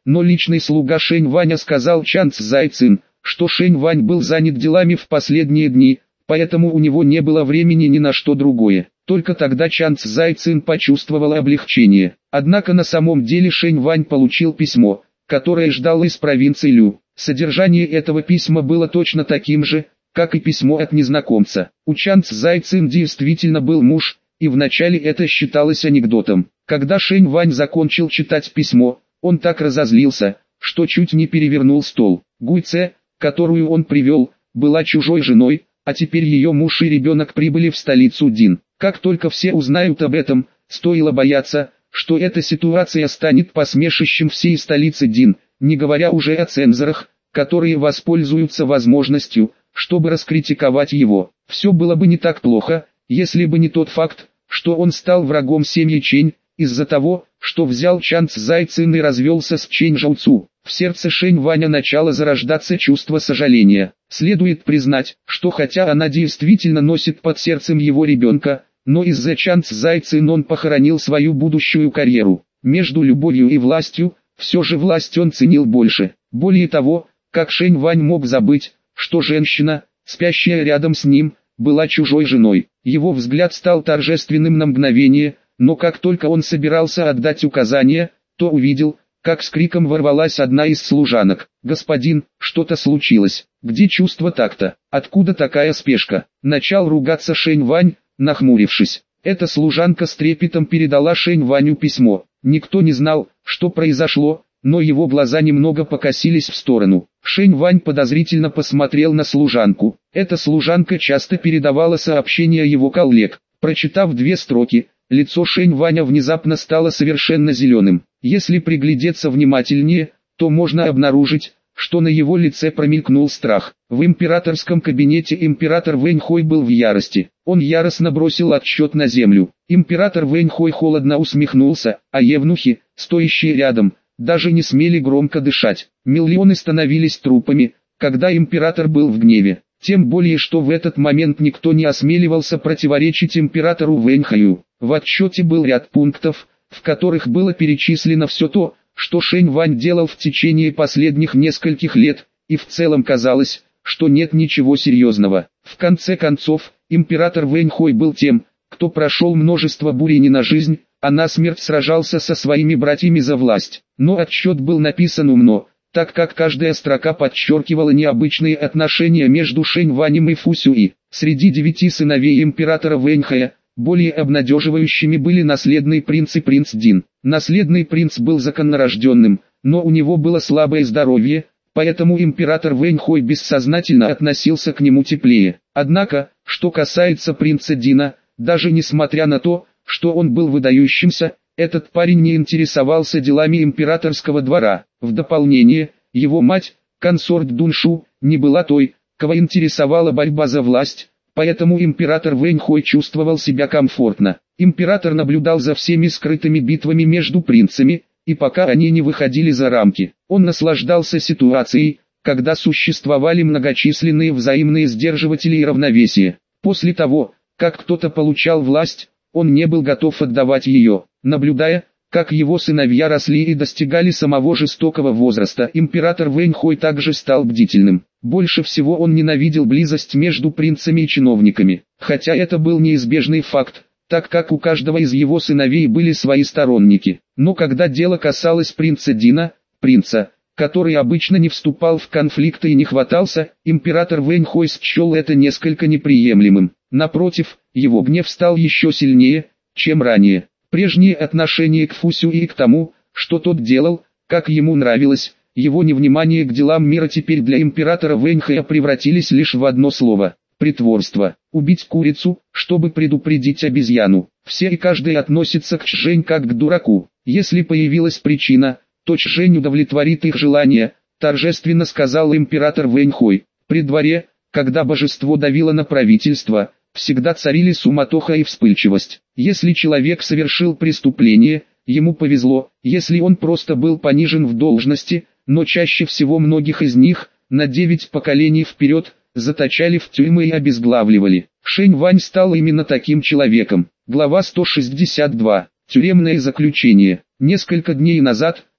но личный слуга Шэнь Ваня сказал Чан Цзай Цин, что Шэнь Вань был занят делами в последние дни, поэтому у него не было времени ни на что другое. Только тогда Чан Цзай Цин почувствовал облегчение. Однако на самом деле Шэнь Вань получил письмо, которое ждал из провинции Лю. Содержание этого письма было точно таким же, как и письмо от незнакомца. У Чан Цзай Цин действительно был муж, и вначале это считалось анекдотом. Когда Шэнь Вань закончил читать письмо, он так разозлился, что чуть не перевернул стол. Гуй Цэ, которую он привел, была чужой женой, а теперь ее муж и ребенок прибыли в столицу Дин. Как только все узнают об этом, стоило бояться, что эта ситуация станет посмешищем всей столицы Дин, не говоря уже о цензорах, которые воспользуются возможностью, чтобы раскритиковать его. Все было бы не так плохо, если бы не тот факт, что он стал врагом семьи Чэнь, из-за того, что взял Чан Цзай Цин и развелся с Чэнь Жаоцу. В сердце Шэнь Ваня начало зарождаться чувство сожаления. Следует признать, что хотя она действительно носит под сердцем его ребенка, но из-за Чан Цзай Цин он похоронил свою будущую карьеру. Между любовью и властью, все же власть он ценил больше. Более того, как Шэнь Вань мог забыть, что женщина, спящая рядом с ним, была чужой женой. Его взгляд стал торжественным на мгновение, но как только он собирался отдать указания, то увидел, как с криком ворвалась одна из служанок. «Господин, что-то случилось, где чувство такта, откуда такая спешка?» Начал ругаться Шэнь Вань, нахмурившись. Эта служанка с трепетом передала Шэнь Ваню письмо. Никто не знал, что произошло, но его глаза немного покосились в сторону. Шэнь Вань подозрительно посмотрел на служанку. Эта служанка часто передавала сообщения его коллег. Прочитав две строки, лицо Шэнь Ваня внезапно стало совершенно зеленым. Если приглядеться внимательнее, то можно обнаружить, что на его лице промелькнул страх. В императорском кабинете император Вэньхой был в ярости. Он яростно бросил отсчет на землю. Император Вэньхой холодно усмехнулся, а евнухи, стоящие рядом, даже не смели громко дышать. Миллионы становились трупами, когда император был в гневе. Тем более, что в этот момент никто не осмеливался противоречить императору Вэньхою. В отчете был ряд пунктов, в которых было перечислено все то, что Шэнь Вань делал в течение последних нескольких лет, и в целом казалось, что нет ничего серьезного. В конце концов, император Вэньхой был тем, кто прошел множество бурей не на жизнь, а на смерть сражался со своими братьями за власть. Но отчет был написан умно, так как каждая строка подчеркивала необычные отношения между Шэнь Ванем и Фу Сюи. Среди девяти сыновей императора Вэньхая, более обнадеживающими были наследный принц и принц Дин. Наследный принц был законнорожденным, но у него было слабое здоровье, поэтому император Вэньхой бессознательно относился к нему теплее. Однако, что касается принца Дина, даже несмотря на то, что он был выдающимся, этот парень не интересовался делами императорского двора. В дополнение, его мать, консорт Дуншу, не была той, кого интересовала борьба за власть, поэтому император Вэньхой чувствовал себя комфортно. Император наблюдал за всеми скрытыми битвами между принцами, и пока они не выходили за рамки, он наслаждался ситуацией, когда существовали многочисленные взаимные сдерживатели и равновесие. После того, как кто-то получал власть, он не был готов отдавать ее. Наблюдая, как его сыновья росли и достигали самого жестокого возраста, император Вэньхой также стал бдительным. Больше всего он ненавидел близость между принцами и чиновниками, хотя это был неизбежный факт, так как у каждого из его сыновей были свои сторонники. Но когда дело касалось принца Дина, принца, который обычно не вступал в конфликты и не хватался, император Вэньхой счел это несколько неприемлемым. Напротив, его гнев стал еще сильнее, чем ранее. Прежнее отношение к Фу Сюи и к тому, что тот делал, как ему нравилось, его невнимание к делам мира теперь для императора Вэньхая превратились лишь в одно слово – притворство. Убить курицу, чтобы предупредить обезьяну. Все и каждый относится к Чжэнь как к дураку. Если появилась причина, то Чжэнь удовлетворит их желание, торжественно сказал император Вэньхой. При дворе, когда божество давило на правительство, всегда царили суматоха и вспыльчивость. Если человек совершил преступление, ему повезло, если он просто был понижен в должности, но чаще всего многих из них, на девять поколений вперед, заточали в тюрьмы и обезглавливали. Шэнь Вань стал именно таким человеком. Глава сто шестьдесят два. Тюремное заключение. Несколько дней назад,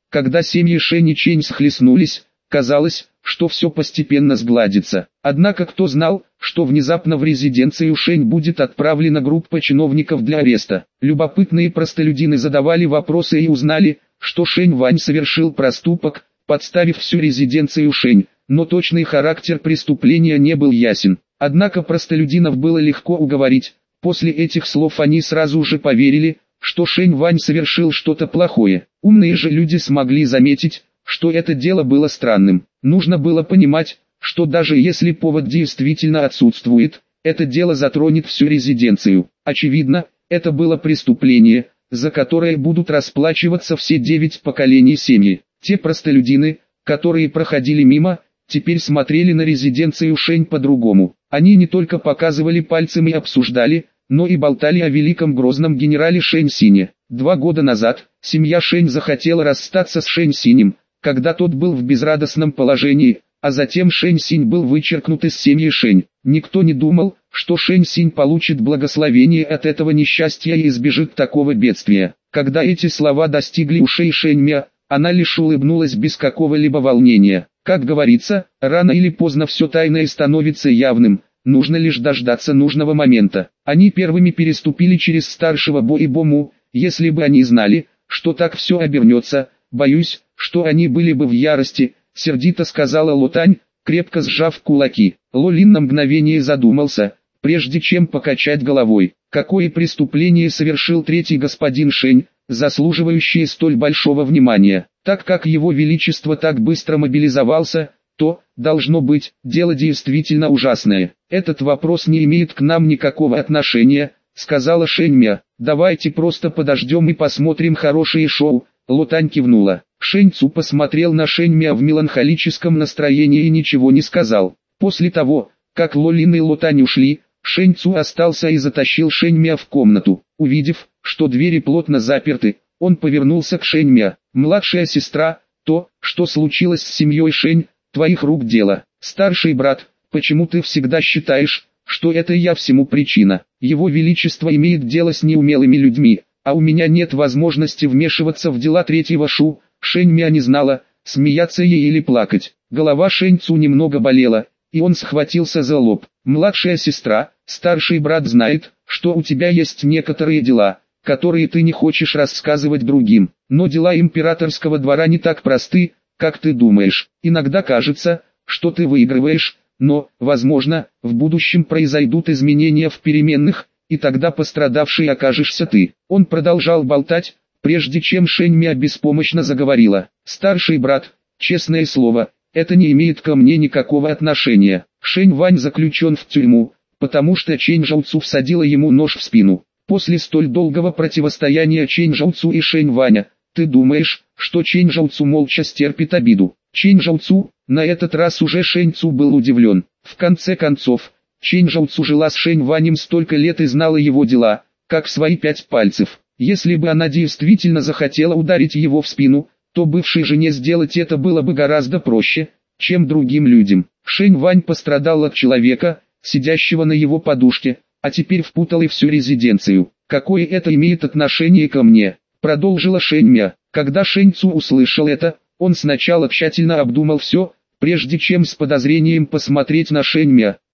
Когда семьи Шэнь и Чэнь схлестнулись, казалось, что все постепенно сгладится. Однако кто знал, что внезапно в резиденцию Шэнь будет отправлена группа чиновников для ареста. Любопытные простолюдины задавали вопросы и узнали, что Шэнь Вань совершил проступок, подставив всю резиденцию Шэнь, но точный характер преступления не был ясен. Однако простолюдинов было легко уговорить. После этих слов они сразу же поверили, что Шэнь Вань совершил что-то плохое. Умные же люди смогли заметить, что это дело было странным. Нужно было понимать, что даже если повод действительно отсутствует, это дело затронет всю резиденцию. Очевидно, это было преступление, за которое будут расплачиваться все девять поколений семьи. Те простолюдины, которые проходили мимо, теперь смотрели на резиденцию Шэнь по-другому. Они не только показывали пальцем и обсуждали, но и болтали о великом грозном генерале Шэнь Сине. Два года назад, семья Шэнь захотела расстаться с Шэнь Синем, когда тот был в безрадостном положении, а затем Шэнь Синь был вычеркнут из семьи Шэнь. Никто не думал, что Шэнь Синь получит благословение от этого несчастья и избежит такого бедствия. Когда эти слова достигли ушей Шэнь Мя, она лишь улыбнулась без какого-либо волнения. Как говорится, рано или поздно все тайное становится явным, нужно лишь дождаться нужного момента. Они первыми переступили через старшего Бо и Бому. Если бы они знали, что так все обернется, боюсь, что они были бы в ярости, сердито сказала Лотань, крепко сжав кулаки. Ло Лин на мгновение задумался, прежде чем покачать головой. Какое преступление совершил третий господин Шэнь, заслуживающее столь большого внимания? Так как его величество так быстро мобилизовался, то, должно быть, дело действительно ужасное. Этот вопрос не имеет к нам никакого отношения, сказала Шэнь Мя. Давайте просто подождем и посмотрим хорошее шоу. Лотань кивнула. Шэнь Цу посмотрел на Шэнь Мя в меланхолическом настроении и ничего не сказал. После того, как Ло Лин и Лотань ушли, Шэнь Цу остался и затащил Шэнь Мя в комнату. Увидев, что двери плотно заперты, он повернулся к Шэнь Мя. «Младшая сестра, то, что случилось с семьей Шэнь, твоих рук дело. Старший брат, почему ты всегда считаешь, что это я всему причина? Его Величество имеет дело с неумелыми людьми, а у меня нет возможности вмешиваться в дела третьего Шу». Шэнь Мя не знала, смеяться ей или плакать. Голова Шэнь Цу немного болела, и он схватился за лоб. «Младшая сестра, старший брат знает, что у тебя есть некоторые дела, которые ты не хочешь рассказывать другим. Но дела императорского двора не так просты, как ты думаешь. Иногда кажется, что ты выигрываешь, но, возможно, в будущем произойдут изменения в переменных, и тогда пострадавшей окажешься ты». Он продолжал болтать, прежде чем Шэнь Мя беспомощно заговорила. «Старший брат, честное слово, это не имеет ко мне никакого отношения. Шэнь Вань заключен в тюрьму, потому что Чэнь Жауцу всадила ему нож в спину. После столь долгого противостояния Чэнь Жауцу и Шэнь Ваня, ты думаешь, что Чэнь Жауцу молча стерпит обиду? Чэнь Жауцу?» На этот раз уже Шэнь Цу был удивлен. В конце концов, Чэнь Жауцу жила с Шэнь Ванем столько лет и знала его дела, как свои пять пальцев. Если бы она действительно захотела ударить его в спину, то бывшей жене сделать это было бы гораздо проще, чем другим людям. Шэнь Вань пострадал от человека, сидящего на его подушке, а теперь впутал и всю резиденцию. «Какое это имеет отношение ко мне?» Продолжила Шэнь Мя. Когда Шэнь Цу услышал это, он сначала тщательно обдумал все, прежде чем с подозрением посмотреть на Шэнь Мя.